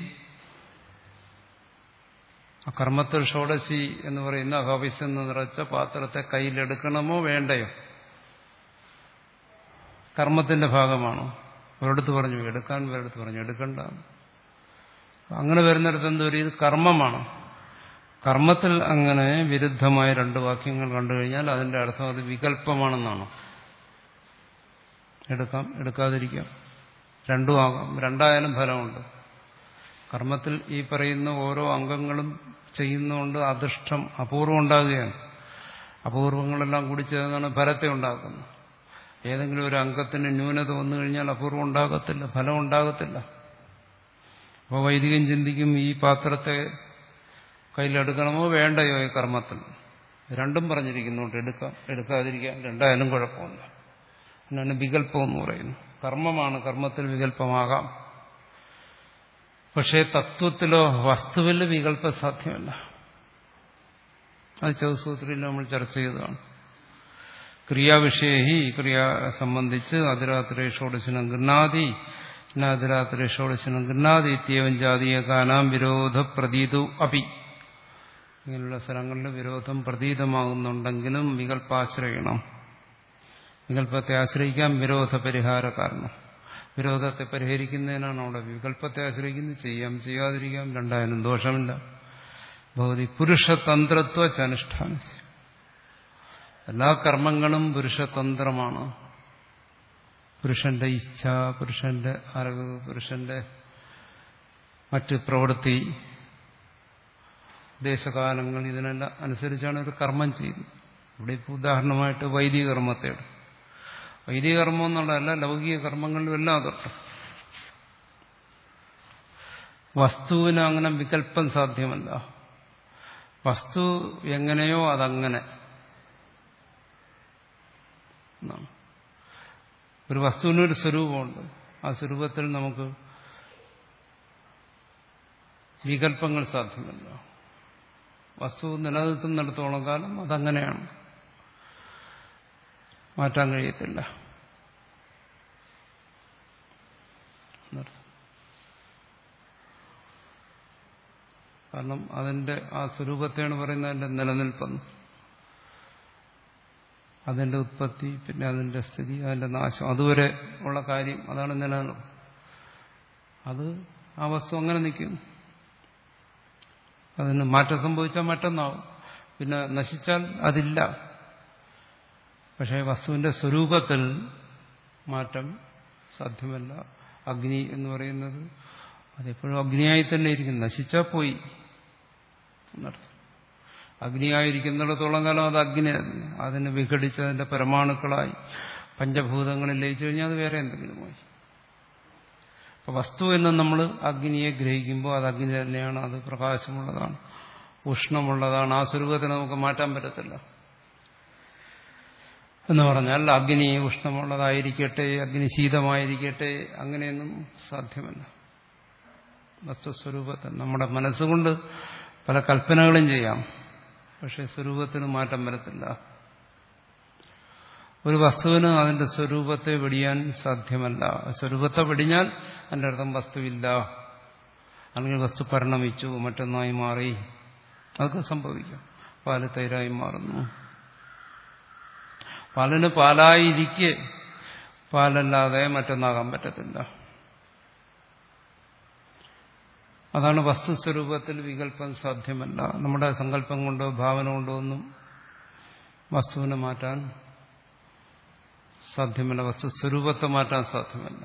ആ കർമ്മത്തിൽ ഷോഡശി എന്ന് പറയുന്ന ഹവിസ് എന്ന് നിറച്ച പാത്രത്തെ കയ്യിലെടുക്കണമോ വേണ്ടയോ? കർമ്മത്തിന്റെ ഭാഗമാണോ? ഒരിടത്ത് പറഞ്ഞു എടുക്കാൻ, വേറെടുത്ത് പറഞ്ഞു എടുക്കണ്ട. അങ്ങനെ വരുന്നിടത്ത് എന്തൊരു ഇത് കർമ്മമാണ്. കർമ്മത്തിൽ അങ്ങനെ വിരുദ്ധമായ രണ്ട് വാക്യങ്ങൾ കണ്ടു കഴിഞ്ഞാൽ അതിന്റെ അർത്ഥം അത് വികല്പമാണെന്നാണ്. എടുക്കാം, എടുക്കാതിരിക്കാം, രണ്ടും ആകാം. രണ്ടായാലും ഫലമുണ്ട്. കർമ്മത്തിൽ ഈ പറയുന്ന ഓരോ അംഗങ്ങളും ചെയ്യുന്നതുകൊണ്ട് അദൃഷ്ടം അപൂർവം ഉണ്ടാകുകയാണ്. അപൂർവങ്ങളെല്ലാം കൂടി ചേർന്നാണ് ഫലത്തെ ഉണ്ടാക്കുന്നത്. ഏതെങ്കിലും ഒരു അംഗത്തിന് ന്യൂനത വന്നു കഴിഞ്ഞാൽ അപൂർവം ഉണ്ടാകത്തില്ല, ഫലം ഉണ്ടാകത്തില്ല. അപ്പോൾ വൈദികൻ ചിന്തിക്കും, ഈ പാത്രത്തെ കയ്യിലെടുക്കണമോ വേണ്ടയോ ഈ കർമ്മത്തിൽ? രണ്ടും പറഞ്ഞിരിക്കുന്നുണ്ട്, എടുക്കാം എടുക്കാതിരിക്കാം, രണ്ടായാലും കുഴപ്പമില്ല. എന്നാണ് വികല്പം എന്ന് പറയുന്നു. കർമ്മമാണ്, കർമ്മത്തിൽ വികല്പമാകാം. പക്ഷേ തത്വത്തിലോ വസ്തുവിൽ വികല്പം സാധ്യമല്ല. അത് ചതുസൂത്രിയിൽ നമ്മൾ ചർച്ച ചെയ്തതാണ്. ക്രിയാവിഷയഹി, ക്രിയ സംബന്ധിച്ച് അതിരാത്രേ ഷോഡശിനം ഗൃഹാതി അതിരാത്രേ ഷോഡശിനം ഗൃഹാതി ഇത്യവം ജാതീയകാനാം വിരോധ പ്രതീതു അപി. ഇങ്ങനെയുള്ള സ്ഥലങ്ങളിൽ വിരോധം പ്രതീതമാകുന്നുണ്ടെങ്കിലും വികല്പാശ്രയിക്കണം. വികല്പത്തെ ആശ്രയിക്കാൻ വിരോധ പരിഹാര കാരണം. വിരോധത്തെ പരിഹരിക്കുന്നതിനാണ് അവിടെ വികല്പത്തെ ആശ്രയിക്കുന്നത്. ചെയ്യാം, ചെയ്യാതിരിക്കാം, രണ്ടായാലും ദോഷമില്ല. ഭവതി പുരുഷതന്ത്രത്വ അനുഷ്ഠാന. എല്ലാ കർമ്മങ്ങളും പുരുഷതന്ത്രമാണ്. പുരുഷന്റെ ഇച്ഛ, പുരുഷന്റെ അറിവ്, പുരുഷന്റെ മറ്റ് പ്രവൃത്തി, ദേശകാലങ്ങൾ, ഇതിനെല്ലാം അനുസരിച്ചാണ് ഒരു കർമ്മം ചെയ്യുന്നത്. ഇവിടെ ഇപ്പോൾ ഉദാഹരണമായിട്ട് വൈദിക കർമ്മത്തെ എടുക്കും. വൈദിക കർമ്മം എന്നുള്ളതല്ല, ലൗകിക കർമ്മങ്ങളിലും എല്ലാം അതൊട്ട്. വസ്തുവിന് അങ്ങനെ വികല്പം സാധ്യമല്ല. വസ്തു എങ്ങനെയോ അതങ്ങനെ. ഒരു വസ്തുവിനൊരു സ്വരൂപമുണ്ട്. ആ സ്വരൂപത്തിൽ നമുക്ക് വികല്പങ്ങൾ സാധ്യമല്ല. വസ്തു നിലനിൽക്കുന്നിടത്തോളം കാലം അതങ്ങനെയാണ്, മാറ്റാൻ കഴിയത്തില്ല. കാരണം അതിന്റെ ആ സ്വരൂപത്തെയാണ് പറയുന്നത് അതിന്റെ നിലനിൽപ്പെന്ന്. അതിന്റെ ഉത്പത്തി, പിന്നെ അതിന്റെ സ്ഥിതി, അതിന്റെ നാശം, അതുവരെ ഉള്ള കാര്യം, അതാണ് നിലനിൽപ്പ്. അത് ആ വസ്തു അങ്ങനെ നിൽക്കും. അതിന് മാറ്റം സംഭവിച്ചാൽ മറ്റൊന്നാവും, പിന്നെ നശിച്ചാൽ അതില്ല. പക്ഷേ വസ്തുവിന്റെ സ്വരൂപത്തിൽ മാറ്റം സാധ്യമല്ല. അഗ്നി എന്ന് പറയുന്നത് അതെപ്പോഴും അഗ്നിയായി തന്നെ ഇരിക്കും, നശിച്ചാൽ പോയി എന്നർത്ഥം. അഗ്നിയായിരിക്കുന്നിടത്തോളം കാലം അത് അഗ്നി, അതിനെ വിഘടിച്ച് അതിന്റെ പരമാണുക്കളായി പഞ്ചഭൂതങ്ങളിൽ ലയിച്ചു കഴിഞ്ഞാൽ അത് വേറെ എന്തെങ്കിലുമായി. അപ്പൊ വസ്തു എന്ന് നമ്മൾ അഗ്നിയെ ഗ്രഹിക്കുമ്പോൾ അത് അഗ്നി തന്നെയാണ്, അത് പ്രകാശമുള്ളതാണ്, ഉഷ്ണമുള്ളതാണ്. ആ സ്വരൂപത്തെ നമുക്ക് മാറ്റാൻ പറ്റത്തില്ല. എന്ന് പറഞ്ഞാൽ അഗ്നി ഉഷ്ണമുള്ളതായിരിക്കട്ടെ, അഗ്നി ശീതമായിരിക്കട്ടെ, അങ്ങനെയൊന്നും സാധ്യമല്ല. വസ്തുസ്വരൂപത്തെ നമ്മുടെ മനസ്സുകൊണ്ട് പല കൽപ്പനകളും ചെയ്യാം, പക്ഷെ സ്വരൂപത്തിന് മാറ്റം വരത്തില്ല. ഒരു വസ്തുവിന് അതിന്റെ സ്വരൂപത്തെ വെടിയാൻ സാധ്യമല്ല. സ്വരൂപത്തെ വെടിഞ്ഞാൽ അതിന്റെ അർത്ഥം വസ്തുവില്ല. അല്ലെങ്കിൽ വസ്തു പരിണമിച്ചു, മറ്റൊന്നായി മാറി, അതൊക്കെ സംഭവിക്കാം. പാല് തൈരായി മാറുന്നു. പാലിന് പാലായിരിക്കെ പാലല്ലാതെ മറ്റൊന്നാകാൻ പറ്റത്തില്ല. അതാണ് വസ്തുസ്വരൂപത്തിൽ വികല്പം സാധ്യമല്ല. നമ്മുടെ സങ്കല്പം കൊണ്ടോ ഭാവന കൊണ്ടോ ഒന്നും വസ്തുവിനെ മാറ്റാൻ സാധ്യമല്ല, വസ്തുസ്വരൂപത്തെ മാറ്റാൻ സാധ്യമല്ല.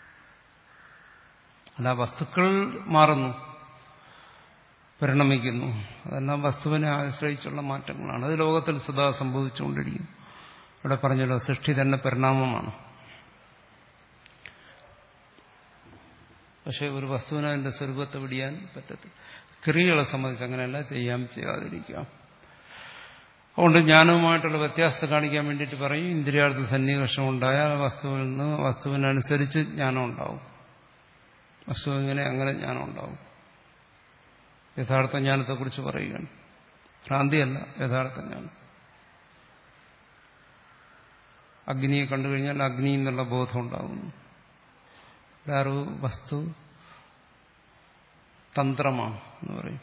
അല്ല, വസ്തുക്കൾ മാറുന്നു, പരിണമിക്കുന്നു, അതെല്ലാം വസ്തുവിനെ ആശ്രയിച്ചുള്ള മാറ്റങ്ങളാണ്. അത് ലോകത്തിൽ സദാ സംഭവിച്ചുകൊണ്ടിരിക്കുന്നു. ഇവിടെ പറഞ്ഞല്ലോ, സൃഷ്ടി തന്നെ പരിണാമമാണ്. പക്ഷെ ഒരു വസ്തുവിനെ അതിന്റെ സ്വരൂപത്തെ പിടിയാൻ പറ്റത്തില്ല. ക്രിയകളെ സംബന്ധിച്ച് അങ്ങനെയല്ല, ചെയ്യാം ചെയ്യാതിരിക്കാം. അതുകൊണ്ട് ജ്ഞാനവുമായിട്ടുള്ള വ്യത്യാസത്തെ കാണിക്കാൻ വേണ്ടിയിട്ട് പറയും, ഇന്ദ്രിയാർത്ഥ സന്നികർഷം ഉണ്ടായാൽ വസ്തുവിൽ നിന്ന് വസ്തുവിനനുസരിച്ച് ജ്ഞാനം ഉണ്ടാവും. വസ്തു എങ്ങനെ അങ്ങനെ ജ്ഞാനം ഉണ്ടാവും. യഥാർത്ഥ ജ്ഞാനത്തെക്കുറിച്ച് പറയുകയാണ്. ഭ്രാന്തിയല്ല, യഥാർത്ഥ ജ്ഞാനം. അഗ്നിയെ കണ്ടുകഴിഞ്ഞാൽ അഗ്നി എന്നുള്ള ബോധം ഉണ്ടാകുന്നു. അറിവ് വസ്തു തന്ത്രമാണ് എന്ന് പറയും.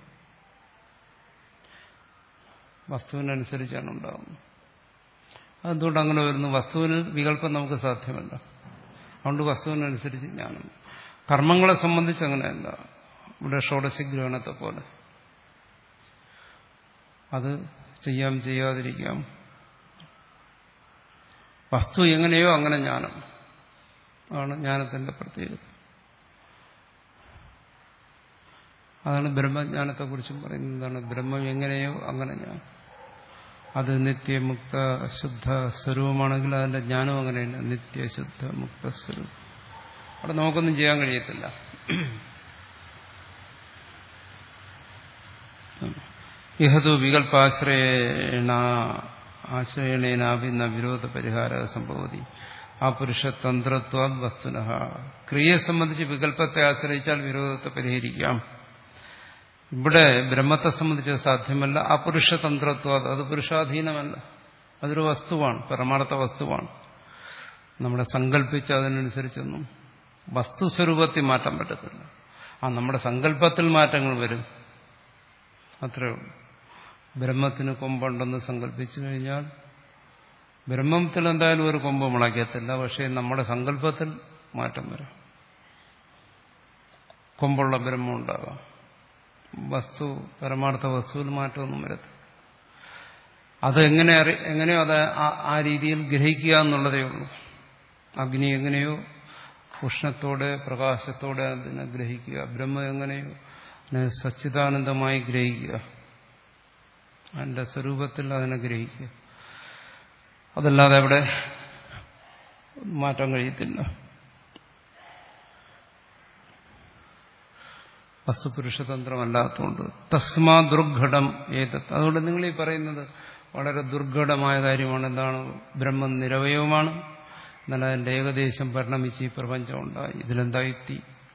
വസ്തുവിനനുസരിച്ചാണ് ഉണ്ടാകുന്നത്. അതെന്തുകൊണ്ട് അങ്ങനെ വരുന്നു? വസ്തുവിന് വികല്പം നമുക്ക് സാധ്യമല്ല. അതുകൊണ്ട് വസ്തുവിനനുസരിച്ച് ജ്ഞാനം. കർമ്മങ്ങളെ സംബന്ധിച്ച് അങ്ങനെയല്ല. ഇവിടെ ഷോഡശഗ്രഹണത്തെ പോലെ അത് ചെയ്യാം ചെയ്യാതിരിക്കാം. വസ്തു എങ്ങനെയോ അങ്ങനെ ജ്ഞാനം ആണ് ജ്ഞാനത്തിന്റെ പ്രത്യേകത. അതാണ് ബ്രഹ്മജ്ഞാനത്തെക്കുറിച്ചും പറയുന്നത്. എന്താണ്? ബ്രഹ്മം എങ്ങനെയോ അങ്ങനെ ജ്ഞാനം. അത് നിത്യമുക്ത ശുദ്ധ സ്വരൂപമാണെങ്കിൽ അതിന്റെ ജ്ഞാനം അങ്ങനെയല്ല, നിത്യശുദ്ധ മുക്ത സ്വരൂപം. അവിടെ നമുക്കൊന്നും ചെയ്യാൻ കഴിയത്തില്ല. ഇഹതു വികല്പാശ്രയേണ ആശ്രയണേനാഭിന്ന വിരോധ പരിഹാര സംഭവതി ആ പുരുഷ തന്ത്രത്വാദ് വസ്തുനഃ. ക്രിയയെ സംബന്ധിച്ച് വികല്പത്തെ ആശ്രയിച്ചാൽ വിരോധത്തെ പരിഹരിക്കാം. ഇവിടെ ബ്രഹ്മത്തെ സംബന്ധിച്ച് സാധ്യമല്ല. ആ പുരുഷ തന്ത്രത്വാദ്, അത് പുരുഷാധീനമല്ല, അതൊരു വസ്തുവാണ്, പരമാർത്ഥ വസ്തുവാണ്. നമ്മുടെ സങ്കല്പിച്ച് അതിനനുസരിച്ചൊന്നും വസ്തുസ്വരൂപത്തിൽ മാറ്റാൻ പറ്റത്തില്ല. ആ നമ്മുടെ സങ്കല്പത്തിൽ മാറ്റങ്ങൾ വരും, അത്രയേ ഉള്ളൂ. ബ്രഹ്മത്തിന് കൊമ്പുണ്ടെന്ന് സങ്കല്പിച്ചു കഴിഞ്ഞാൽ ബ്രഹ്മത്തിൽ എന്തായാലും ഒരു കൊമ്പ് മുളയ്ക്കത്തില്ല. പക്ഷേ നമ്മുടെ സങ്കല്പത്തിൽ മാറ്റം വരാം. കൊമ്പുള്ള ബ്രഹ്മം ഉണ്ടാകാം. വസ്തു പരമാർത്ഥ വസ്തുവിൽ മാറ്റമൊന്നും വരത്തില്ല. അതെങ്ങനെ എങ്ങനെയോ അത് ആ രീതിയിൽ ഗ്രഹിക്കുക എന്നുള്ളതേ ഉള്ളൂ. അഗ്നി എങ്ങനെയോ ഉഷ്ണത്തോടെ പ്രകാശത്തോടെ അതിനെ ഗ്രഹിക്കുക, ബ്രഹ്മം എങ്ങനെയോ അതിനെ സച്ചിദാനന്ദമായി ഗ്രഹിക്കുക, അതിന്റെ സ്വരൂപത്തിൽ അതിനെ ഗ്രഹിക്കുക. അതല്ലാതെ അവിടെ മാറ്റാൻ കഴിയത്തില്ല. വസ്തുപുരുഷതന്ത്രമല്ലാത്തതുകൊണ്ട് തസ്മാ ദുർഘടം ഏതത്. അതുകൊണ്ട് നിങ്ങൾ ഈ പറയുന്നത് വളരെ ദുർഘടമായ കാര്യമാണ്. എന്താണ്? ബ്രഹ്മം നിരവയവമാണ്, എന്നാൽ അതിന്റെ ഏകദേശം പരിണമിച്ച് ഈ പ്രപഞ്ചം ഉണ്ടായി. ഇതിലെന്തായിത്തി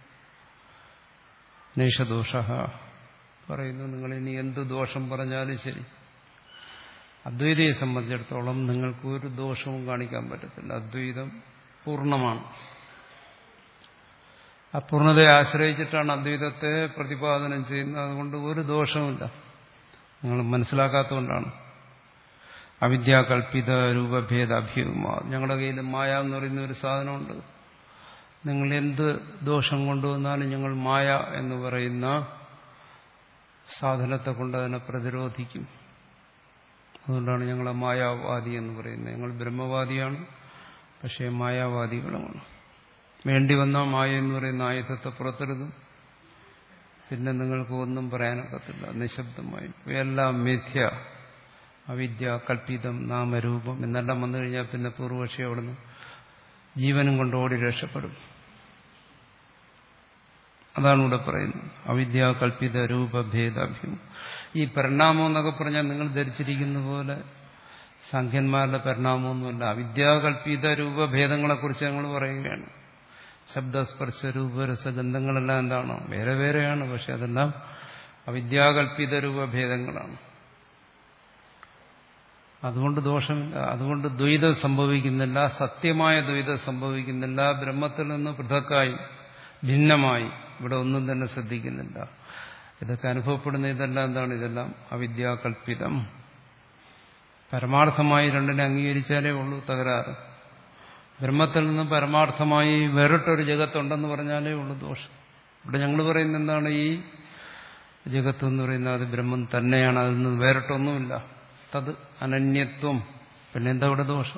നൈഷദോഷ പറയുന്നു. നിങ്ങൾ ഇനി എന്ത് ദോഷം പറഞ്ഞാലും ശരി, അദ്വൈതയെ സംബന്ധിച്ചിടത്തോളം നിങ്ങൾക്ക് ഒരു ദോഷവും കാണിക്കാൻ പറ്റത്തില്ല. അദ്വൈതം പൂർണ്ണമാണ്. ആ പൂർണ്ണതയെ ആശ്രയിച്ചിട്ടാണ് അദ്വൈതത്തെ പ്രതിപാദനം ചെയ്യുന്നത്. അതുകൊണ്ട് ഒരു ദോഷവുമില്ല. നിങ്ങൾ മനസ്സിലാക്കാത്തതുകൊണ്ടാണ്. അവിദ്യാകൽപിത രൂപഭേദ അഭ്യൂഹ. ഞങ്ങളുടെ കയ്യിൽ മായ എന്ന് പറയുന്ന ഒരു സാധനമുണ്ട്. നിങ്ങൾ എന്ത് ദോഷം കൊണ്ടുവന്നാലും ഞങ്ങൾ മായ എന്ന് പറയുന്ന സാധനത്തെ കൊണ്ട് അതിനെ പ്രതിരോധിക്കും. അതുകൊണ്ടാണ് ഞങ്ങളെ മായാവാദി എന്ന് പറയുന്നത്. ഞങ്ങൾ ബ്രഹ്മവാദിയാണ്, പക്ഷേ മായാവാദികളുമാണ്. വേണ്ടി വന്നാൽ മായ എന്ന് പറയുന്ന ആയുധത്തെ പുറത്തെടുക്കും. പിന്നെ നിങ്ങൾക്ക് ഒന്നും പറയാനൊക്കത്തില്ല, നിശബ്ദമായി. ഇവയെല്ലാം മിഥ്യ, അവിദ്യ, കൽപ്പിതം, നാമരൂപം എന്നെല്ലാം വന്നു കഴിഞ്ഞാൽ പിന്നെ പൂർവക്ഷി അവിടുന്ന് ജീവനും കൊണ്ട് ഓടി രക്ഷപ്പെടും. അതാണ് ഇവിടെ പറയുന്നത്. അവിദ്യ കൽപ്പിത രൂപഭേദാഭ്യം. ഈ പരിണാമം എന്നൊക്കെ പറഞ്ഞാൽ നിങ്ങൾ ധരിച്ചിരിക്കുന്ന പോലെ സാഖ്യന്മാരുടെ പരിണാമമൊന്നുമല്ല. അവിദ്യാകൽപ്പിത രൂപഭേദങ്ങളെക്കുറിച്ച് ഞങ്ങൾ പറയുകയാണ്. ശബ്ദസ്പർശ രൂപരസഗന്ധങ്ങളെല്ലാം എന്താണോ വേറെ വേറെയാണ്, പക്ഷെ അതെല്ലാം അവിദ്യാകൽപ്പിത രൂപഭേദങ്ങളാണ്. അതുകൊണ്ട് ദോഷമില്ല. അതുകൊണ്ട് ദ്വൈതം സംഭവിക്കുന്നില്ല, സത്യമായ ദ്വൈതം സംഭവിക്കുന്നില്ല. ബ്രഹ്മത്തിൽ നിന്ന് പൃഥക്കായി ഭിന്നമായി ഇവിടെ ഒന്നും തന്നെ ശ്രദ്ധിക്കുന്നില്ല. ഇതൊക്കെ അനുഭവപ്പെടുന്ന ഇതെല്ലാം എന്താണ്? ഇതെല്ലാം അവിദ്യാകൽപിതം. പരമാർത്ഥമായി രണ്ടിനെ അംഗീകരിച്ചാലേ ഉള്ളൂ തകരാറ്. ബ്രഹ്മത്തിൽ നിന്ന് പരമാർത്ഥമായി വേറിട്ടൊരു ജഗത്തുണ്ടെന്ന് പറഞ്ഞാലേ ഉള്ളൂ ദോഷം. ഇവിടെ ഞങ്ങൾ പറയുന്നത് എന്താണ്? ഈ ജഗത്ത് എന്ന് പറയുന്നത് അത് ബ്രഹ്മം തന്നെയാണ്, അതിൽ നിന്ന് വേറിട്ടൊന്നുമില്ല. തത് അനന്യത്വം. പിന്നെ എന്താ ഇവിടെ ദോഷം?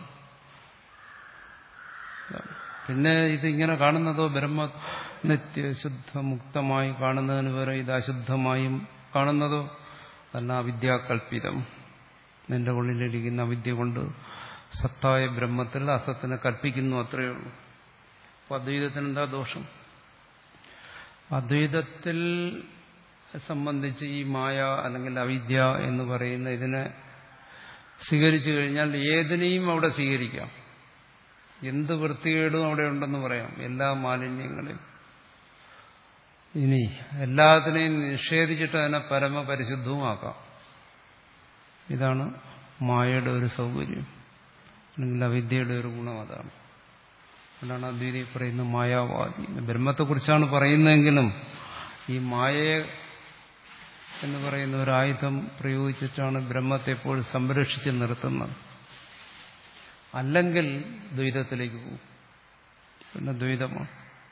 പിന്നെ ഇതിങ്ങനെ കാണുന്നതോ ബ്രഹ്മ നിത്യശുദ്ധ മുക്തമായി കാണുന്നതിന് വരെ ഇത് അശുദ്ധമായും കാണുന്നതോ അല്ല, അവിദ്യാകൽപിതം. നിന്റെ ഉള്ളിലിരിക്കുന്ന അവിദ്യ കൊണ്ട് സത്തായ ബ്രഹ്മത്തിൽ അസത്തിനെ കൽപ്പിക്കുന്നു, അത്രയേ ഉള്ളൂ. അപ്പൊ അദ്വൈതത്തിന് എന്താ ദോഷം? അദ്വൈതത്തിൽ സംബന്ധിച്ച് ഈ മായ അല്ലെങ്കിൽ അവിദ്യ എന്ന് പറയുന്ന ഇതിനെ സ്വീകരിച്ചു കഴിഞ്ഞാൽ ഏതിനെയും അവിടെ സ്വീകരിക്കാം. എന്ത് വൃത്തികേടും അവിടെ ഉണ്ടെന്ന് പറയാം, എല്ലാ മാലിന്യങ്ങളെയും. ഇനി എല്ലാത്തിനെയും നിഷേധിച്ചിട്ട് അതിനെ പരമപരിശുദ്ധവുമാക്കാം. ഇതാണ് മായയുടെ ഒരു സൗകര്യം, അല്ലെങ്കിൽ അവിദ്യയുടെ ഒരു ഗുണം. അതാണ് അതാണ് അദ്വൈതി പറയുന്ന മായാവാദി. ബ്രഹ്മത്തെക്കുറിച്ചാണ് പറയുന്നതെങ്കിലും ഈ മായയെ എന്ന് പറയുന്ന ഒരു ആയുധം പ്രയോഗിച്ചിട്ടാണ് ബ്രഹ്മത്തെ എപ്പോഴും സംരക്ഷിച്ച് നിർത്തുന്നത്. അല്ലെങ്കിൽ ദ്വൈതത്തിലേക്ക് പോകും, പിന്നെ ദ്വൈതമാണ്.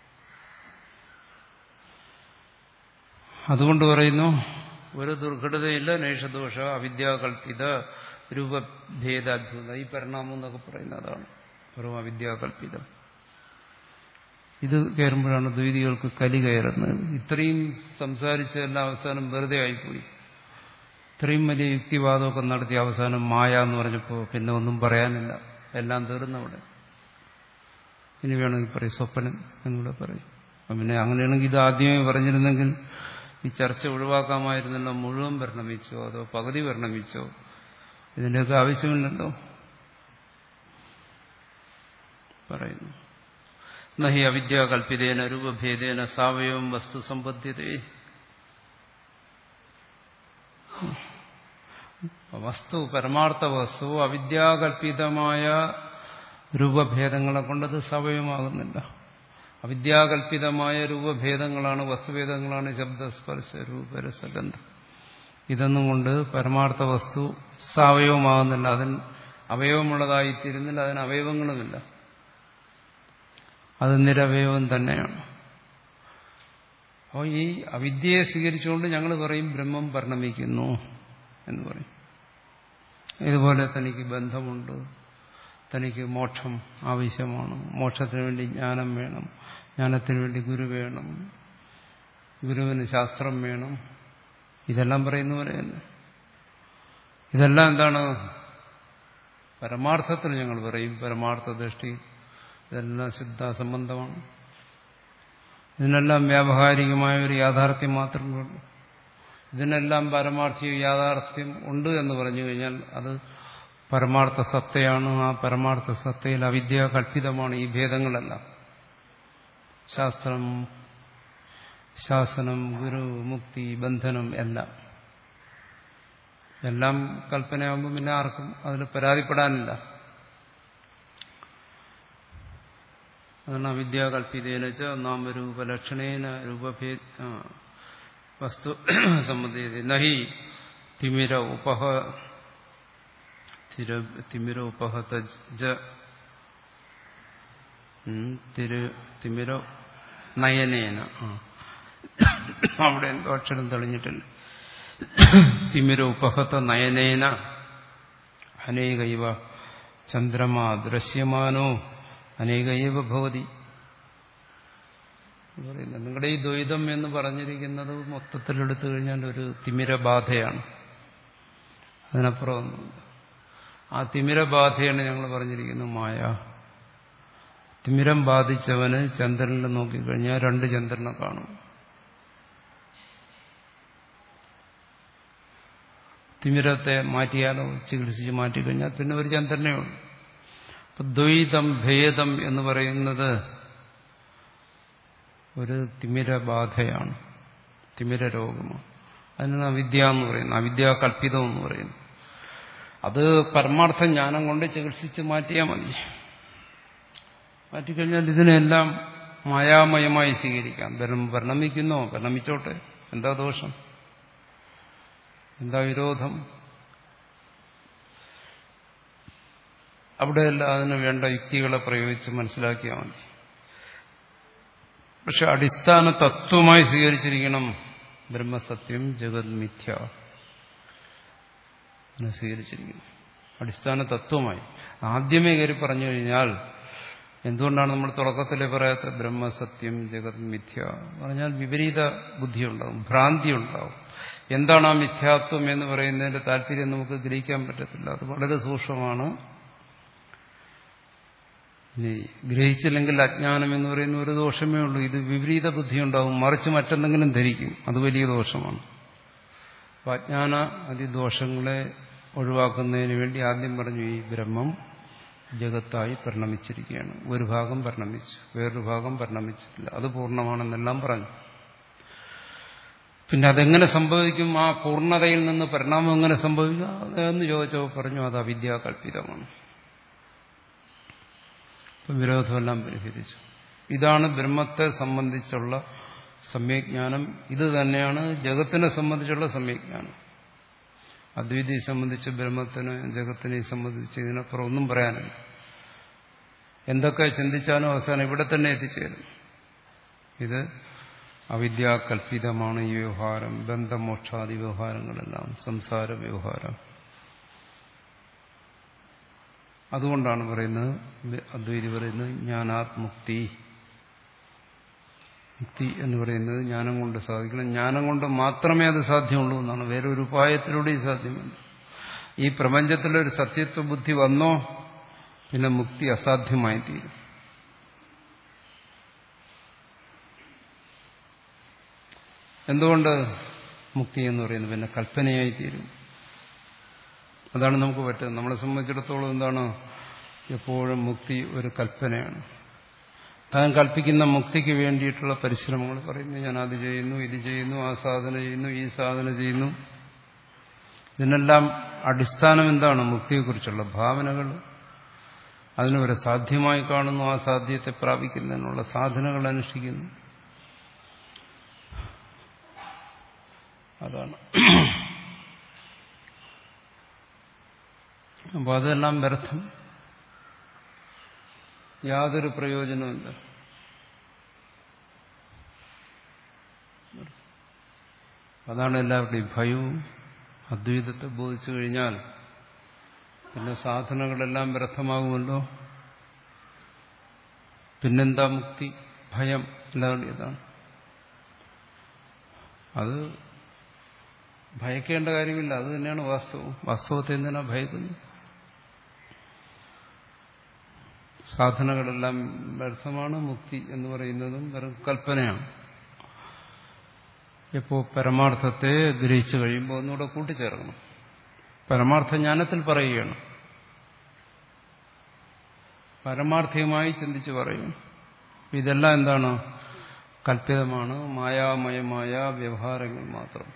അതുകൊണ്ട് പറയുന്നു ഒരു ദുർഘടതയില്ല. നൈഷദോഷ അവിദ്യാകൽപിത രൂപഭേദാഭ്യുത. ഈ പരിണാമം എന്നൊക്കെ പറയുന്നത് അതാണ്, വെറും അവിദ്യാകൽപിതം. ഇത് കയറുമ്പോഴാണ് ദ്വൈതികൾക്ക് കലി കയറുന്നത്. ഇത്രയും സംസാരിച്ചതെല്ലാം അവസാനം വെറുതെ ആയിപ്പോയി. ഇത്രയും വലിയ യുക്തിവാദമൊക്കെ നടത്തിയ അവസാനം മായ എന്ന് പറഞ്ഞപ്പോൾ പിന്നെ ഒന്നും പറയാനില്ല, എല്ലാം തീർന്നവിടെ. ഇനി വേണമെങ്കിൽ പറയും സ്വപ്നം എന്നിവിടെ പറയും. പിന്നെ അങ്ങനെയാണെങ്കിൽ ഇത് ആദ്യമേ പറഞ്ഞിരുന്നെങ്കിൽ ഈ ചർച്ച ഒഴിവാക്കാമായിരുന്നല്ലോ. മുഴുവൻ പരിണമിച്ചോ അതോ പകുതി പരിണമിച്ചോ, ഇതിൻ്റെയൊക്കെ ആവശ്യമില്ലല്ലോ പറയുന്നു. നഹി അവിദ്യാകൽപിതേന രൂപഭേദേന സാവയവം വസ്തു സമ്പദ്ധ്യതേ. വസ്തു പരമാർത്ഥ വസ്തു അവിദ്യാകൽപിതമായ രൂപഭേദങ്ങളെ കൊണ്ടത് സവയവമാകുന്നില്ല. അവിദ്യാകൽപിതമായ രൂപഭേദങ്ങളാണ്, വസ്തുഭേദങ്ങളാണ് ശബ്ദസ്പർശ രൂപരസഗന്ധം. ഇതൊന്നും കൊണ്ട് പരമാർത്ഥ വസ്തു സവയവമാകുന്നില്ല. അതിന് അവയവമുള്ളതായിത്തീരുന്നില്ല, അതിന് അവയവങ്ങളുമില്ല. അത് നിരവയവം തന്നെയാണ്. അപ്പോൾ ഈ അവിദ്യയെ സ്വീകരിച്ചുകൊണ്ട് ഞങ്ങൾ പറയും ബ്രഹ്മം പരിണമിക്കുന്നു എന്ന് പറയും. ഇതുപോലെ തനിക്ക് ബന്ധമുണ്ട്, തനിക്ക് മോക്ഷം ആവശ്യമാണ്, മോക്ഷത്തിന് വേണ്ടി ജ്ഞാനം വേണം, ജ്ഞാനത്തിന് വേണ്ടി ഗുരു വേണം, ഗുരുവിന് ശാസ്ത്രം വേണം, ഇതെല്ലാം പറയുന്ന പോലെ തന്നെ. ഇതെല്ലാം എന്താണ്? പരമാർത്ഥത്തിൽ ഞങ്ങൾ പറയും, പരമാർത്ഥ ദൃഷ്ടി ഇതെല്ലാം സിദ്ധാസംബന്ധമാണ്. ഇതിനെല്ലാം വ്യാവഹാരികമായ ഒരു യാഥാർത്ഥ്യം മാത്രമേ ഉള്ളൂ. ഇതിനെല്ലാം പാരമാർത്ഥിക യാഥാർത്ഥ്യം ഉണ്ട് എന്ന് പറഞ്ഞു കഴിഞ്ഞാൽ അത് പരമാർത്ഥ സത്തയാണ്. ആ പരമാർത്ഥ സത്തയിൽ അവിദ്യ കൽപ്പിതമാണ് ഈ ഭേദങ്ങളെല്ലാം. ശാസ്ത്രം, ശാസനം, ഗുരു, മുക്തി, ബന്ധനം എല്ലാം എല്ലാം കൽപ്പനയാകുമ്പോൾ പിന്നെ ആർക്കും അതിൽ പരാതിപ്പെടാനില്ല. അതാണ് അവിദ്യാകൽപിതേന ച നാമരൂപലക്ഷണേന രൂപഭേദ വസ്തു സംബന്ധിത നഹി തിമിര ഉപഹ തിമിര ഉപഹത തിമിര നയനേന. അവിടെ എന്തോ അക്ഷരം തെളിഞ്ഞിട്ടില്ല. തിമിര ഉപഹത നയനേന അനേകൈവ ചന്ദ്രമാ ദൃശ്യമാനോ അനേകൈവ ഭവതി. നിങ്ങളുടെ ഈ ദ്വൈതം എന്ന് പറഞ്ഞിരിക്കുന്നത് മൊത്തത്തിലെടുത്തു കഴിഞ്ഞാൽ ഒരു തിമിരബാധയാണ്, അതിനപ്പുറം ഒന്നുമില്ല. ആ തിമിരബാധയാണ് ഞങ്ങൾ പറഞ്ഞിരിക്കുന്നത് മായ. തിമിരം ബാധിച്ചവന് ചന്ദ്രനിൽ നോക്കിക്കഴിഞ്ഞാൽ രണ്ട് ചന്ദ്രനെ കാണും. തിമിരത്തെ മാറ്റിയാലോ, ചികിത്സിച്ച് മാറ്റിക്കഴിഞ്ഞാൽ പിന്നെ ഒരു ചന്ദ്രനേ ഉള്ളൂ. അപ്പൊ ദ്വൈതം ഭേദം എന്ന് പറയുന്നത് ഒരു തിമിരബാധയാണ്, തിമിര രോഗമാണ്. അതിനാണ് അവിദ്യ എന്ന് പറയുന്നത്, അവിദ്യാകൽപിതം എന്ന് പറയുന്നത്. അത് പരമാർത്ഥ ജ്ഞാനം കൊണ്ട് ചികിത്സിച്ച് മാറ്റിയാൽ മതി. മാറ്റിക്കഴിഞ്ഞാൽ ഇതിനെല്ലാം മായാമയമായി സ്വീകരിക്കാം. പരിണമിക്കുന്നോ, പരിണമിച്ചോട്ടെ, എന്താ ദോഷം, എന്താ വിരോധം? അവിടെയല്ല അതിന് വേണ്ട യുക്തികളെ പ്രയോഗിച്ച് മനസ്സിലാക്കിയാൽ മതി. പക്ഷെ അടിസ്ഥാന തത്വമായി സ്വീകരിച്ചിരിക്കണം ബ്രഹ്മസത്യം ജഗത് മിഥ്യ സ്വീകരിച്ചിരിക്കുന്നു. അടിസ്ഥാന തത്വമായി ആദ്യമേ കയറി പറഞ്ഞു കഴിഞ്ഞാൽ എന്തുകൊണ്ടാണ് നമ്മൾ തുടക്കത്തിലെ പറയാത്ത ബ്രഹ്മസത്യം ജഗത് മിഥ്യ പറഞ്ഞാൽ വിപരീത ബുദ്ധി ഉണ്ടാവും, ഭ്രാന്തി ഉണ്ടാവും. എന്താണ് ആ മിഥ്യാത്വം എന്ന് പറയുന്നതിന്റെ താല്പര്യം നമുക്ക് ഗ്രഹിക്കാൻ പറ്റത്തില്ല. അത് വളരെ സൂക്ഷ്മമാണ്. ഇനി ഗ്രഹിച്ചില്ലെങ്കിൽ അജ്ഞാനം എന്ന് പറയുന്ന ഒരു ദോഷമേ ഉള്ളൂ. ഇത് വിപരീത ബുദ്ധി ഉണ്ടാവും, മറിച്ച് മറ്റെന്തെങ്കിലും ധരിക്കും, അത് വലിയ ദോഷമാണ്. അപ്പൊ അജ്ഞാന അതിദോഷങ്ങളെ ഒഴിവാക്കുന്നതിന് വേണ്ടി ആദ്യം പറഞ്ഞു ഈ ബ്രഹ്മം ജഗത്തായി പരിണമിച്ചിരിക്കുകയാണ്. ഒരു ഭാഗം പരിണമിച്ചു, വേറൊരു ഭാഗം പരിണമിച്ചിട്ടില്ല, അത് പൂർണ്ണമാണെന്നെല്ലാം പറഞ്ഞു. പിന്നെ അതെങ്ങനെ സംഭവിക്കും, ആ പൂർണ്ണതയിൽ നിന്ന് പരിണാമം എങ്ങനെ സംഭവിക്കും എന്ന് ചോദിച്ചപ്പോൾ പറഞ്ഞു അത് അവിദ്യാകൽപിതമാണ്. ഇപ്പം വിരോധമെല്ലാം പരിഹരിച്ചു. ഇതാണ് ബ്രഹ്മത്തെ സംബന്ധിച്ചുള്ള സമ്യജ്ഞാനം. ഇത് തന്നെയാണ് ജഗത്തിനെ സംബന്ധിച്ചുള്ള സമ്യജ്ഞാനം. അദ്വൈതിയെ സംബന്ധിച്ച് ബ്രഹ്മത്തിന് ജഗത്തിനെ സംബന്ധിച്ച് ഇതിനപ്പുറം ഒന്നും പറയാനില്ല. എന്തൊക്കെ ചിന്തിച്ചാലും അവസാനം ഇവിടെ തന്നെ എത്തിച്ചേരും. ഇത് അവിദ്യാകൽപിതമാണ് ഈ വ്യവഹാരം, ബന്ധമോക്ഷാദി വ്യവഹാരങ്ങളെല്ലാം, സംസാര വ്യവഹാരം. അതുകൊണ്ടാണ് പറയുന്നത്, അദ്വൈതി പറയുന്നത് ജ്ഞാനാത് മുക്തി. മുക്തി എന്ന് പറയുന്നത് ജ്ഞാനം കൊണ്ട് സാധിക്കണം. ജ്ഞാനം കൊണ്ട് മാത്രമേ അത് സാധ്യമുള്ളൂ എന്നാണ്. വേറെ ഒരു ഉപായത്തിലൂടെയും സാധ്യമല്ല. ഈ പ്രപഞ്ചത്തിലൊരു സത്യത്വ ബുദ്ധി വന്നോ പിന്നെ മുക്തി അസാധ്യമായി തീരും. എന്തുകൊണ്ട്? മുക്തി എന്ന് പറയുന്നത് പിന്നെ കൽപ്പനയായി തീരും. അതാണ് നമുക്ക് പറ്റുന്നത്. നമ്മളെ സംബന്ധിച്ചിടത്തോളം എന്താണ്, എപ്പോഴും മുക്തി ഒരു കൽപ്പനയാണ്. താൻ കൽപ്പിക്കുന്ന മുക്തിക്ക് വേണ്ടിയിട്ടുള്ള പരിശ്രമങ്ങൾ പറയുന്നു. ഞാൻ അത് ചെയ്യുന്നു, ഇത് ചെയ്യുന്നു, ആ സാധന ചെയ്യുന്നു, ഈ സാധന ചെയ്യുന്നു. ഇതിനെല്ലാം അടിസ്ഥാനം എന്താണ്? മുക്തിയെക്കുറിച്ചുള്ള ഭാവനകൾ. അതിനൊരു സാധ്യമായി കാണുന്നു, ആ സാധ്യത്തെ പ്രാപിക്കുന്നതിനുള്ള സാധനകൾ അനുഷ്ഠിക്കുന്നു. അതാണ്. അപ്പോൾ അതെല്ലാം വ്യർത്ഥം, യാതൊരു പ്രയോജനവുമില്ല. അതാണ് എല്ലാവരുടെയും ഭയവും. അദ്വൈതത്തെ ബോധിച്ചു കഴിഞ്ഞാൽ പിന്നെ സാധനങ്ങളെല്ലാം വ്യർത്ഥമാകുമല്ലോ. പിന്നെന്താ മുക്തി? ഭയം എല്ലാവരുടെയും ഇതാണ്. അത് ഭയക്കേണ്ട കാര്യമില്ല, അത് തന്നെയാണ് വാസ്തവം. വാസ്തവത്തെ എന്തിനാ ഭയക്കുന്നു? സാധനകളെല്ലാം വ്യർത്ഥമാണ്. മുക്തി എന്ന് പറയുന്നതും വെറും കൽപ്പനയാണ്. ഇപ്പോൾ പരമാർത്ഥത്തെ ഗ്രഹിച്ചു കഴിയുമ്പോൾ ഒന്നുകൂടെ കൂട്ടിച്ചേർക്കണം. പരമാർത്ഥ ജ്ഞാനത്തിൽ പറയുകയാണ്, പരമാർത്ഥികമായി ചിന്തിച്ച് പറയും. ഇതെല്ലാം എന്താണ്? കൽപ്പിതമാണ്, മായാമയമായ വ്യവഹാരങ്ങൾ മാത്രം.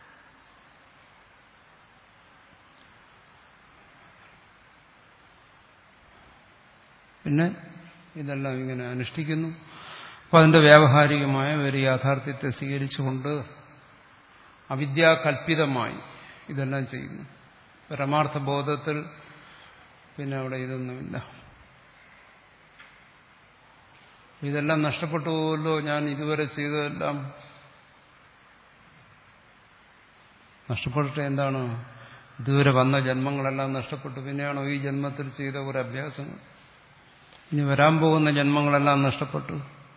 പിന്നെ ഇതെല്ലാം ഇങ്ങനെ അനുഷ്ഠിക്കുന്നു. അപ്പം അതിന്റെ വ്യാവഹാരികമായ ഒരു യാഥാർത്ഥ്യത്തെ സ്വീകരിച്ചുകൊണ്ട് അവിദ്യാകൽപിതമായി ഇതെല്ലാം ചെയ്യുന്നു. പരമാർത്ഥ ബോധത്തിൽ പിന്നെ അവിടെ ഇതൊന്നുമില്ല. ഇതെല്ലാം നഷ്ടപ്പെട്ടു പോകുമല്ലോ, ഞാൻ ഇതുവരെ ചെയ്തതെല്ലാം നഷ്ടപ്പെട്ടിട്ട് എന്താണ്? ഇതുവരെ വന്ന ജന്മങ്ങളെല്ലാം നഷ്ടപ്പെട്ടു. പിന്നെയാണോ ഈ ജന്മത്തിൽ ചെയ്ത ഒരു അഭ്യാസങ്ങൾ? ഇനി വരാൻ പോകുന്ന ജന്മങ്ങളെല്ലാം നഷ്ടപ്പെട്ടു.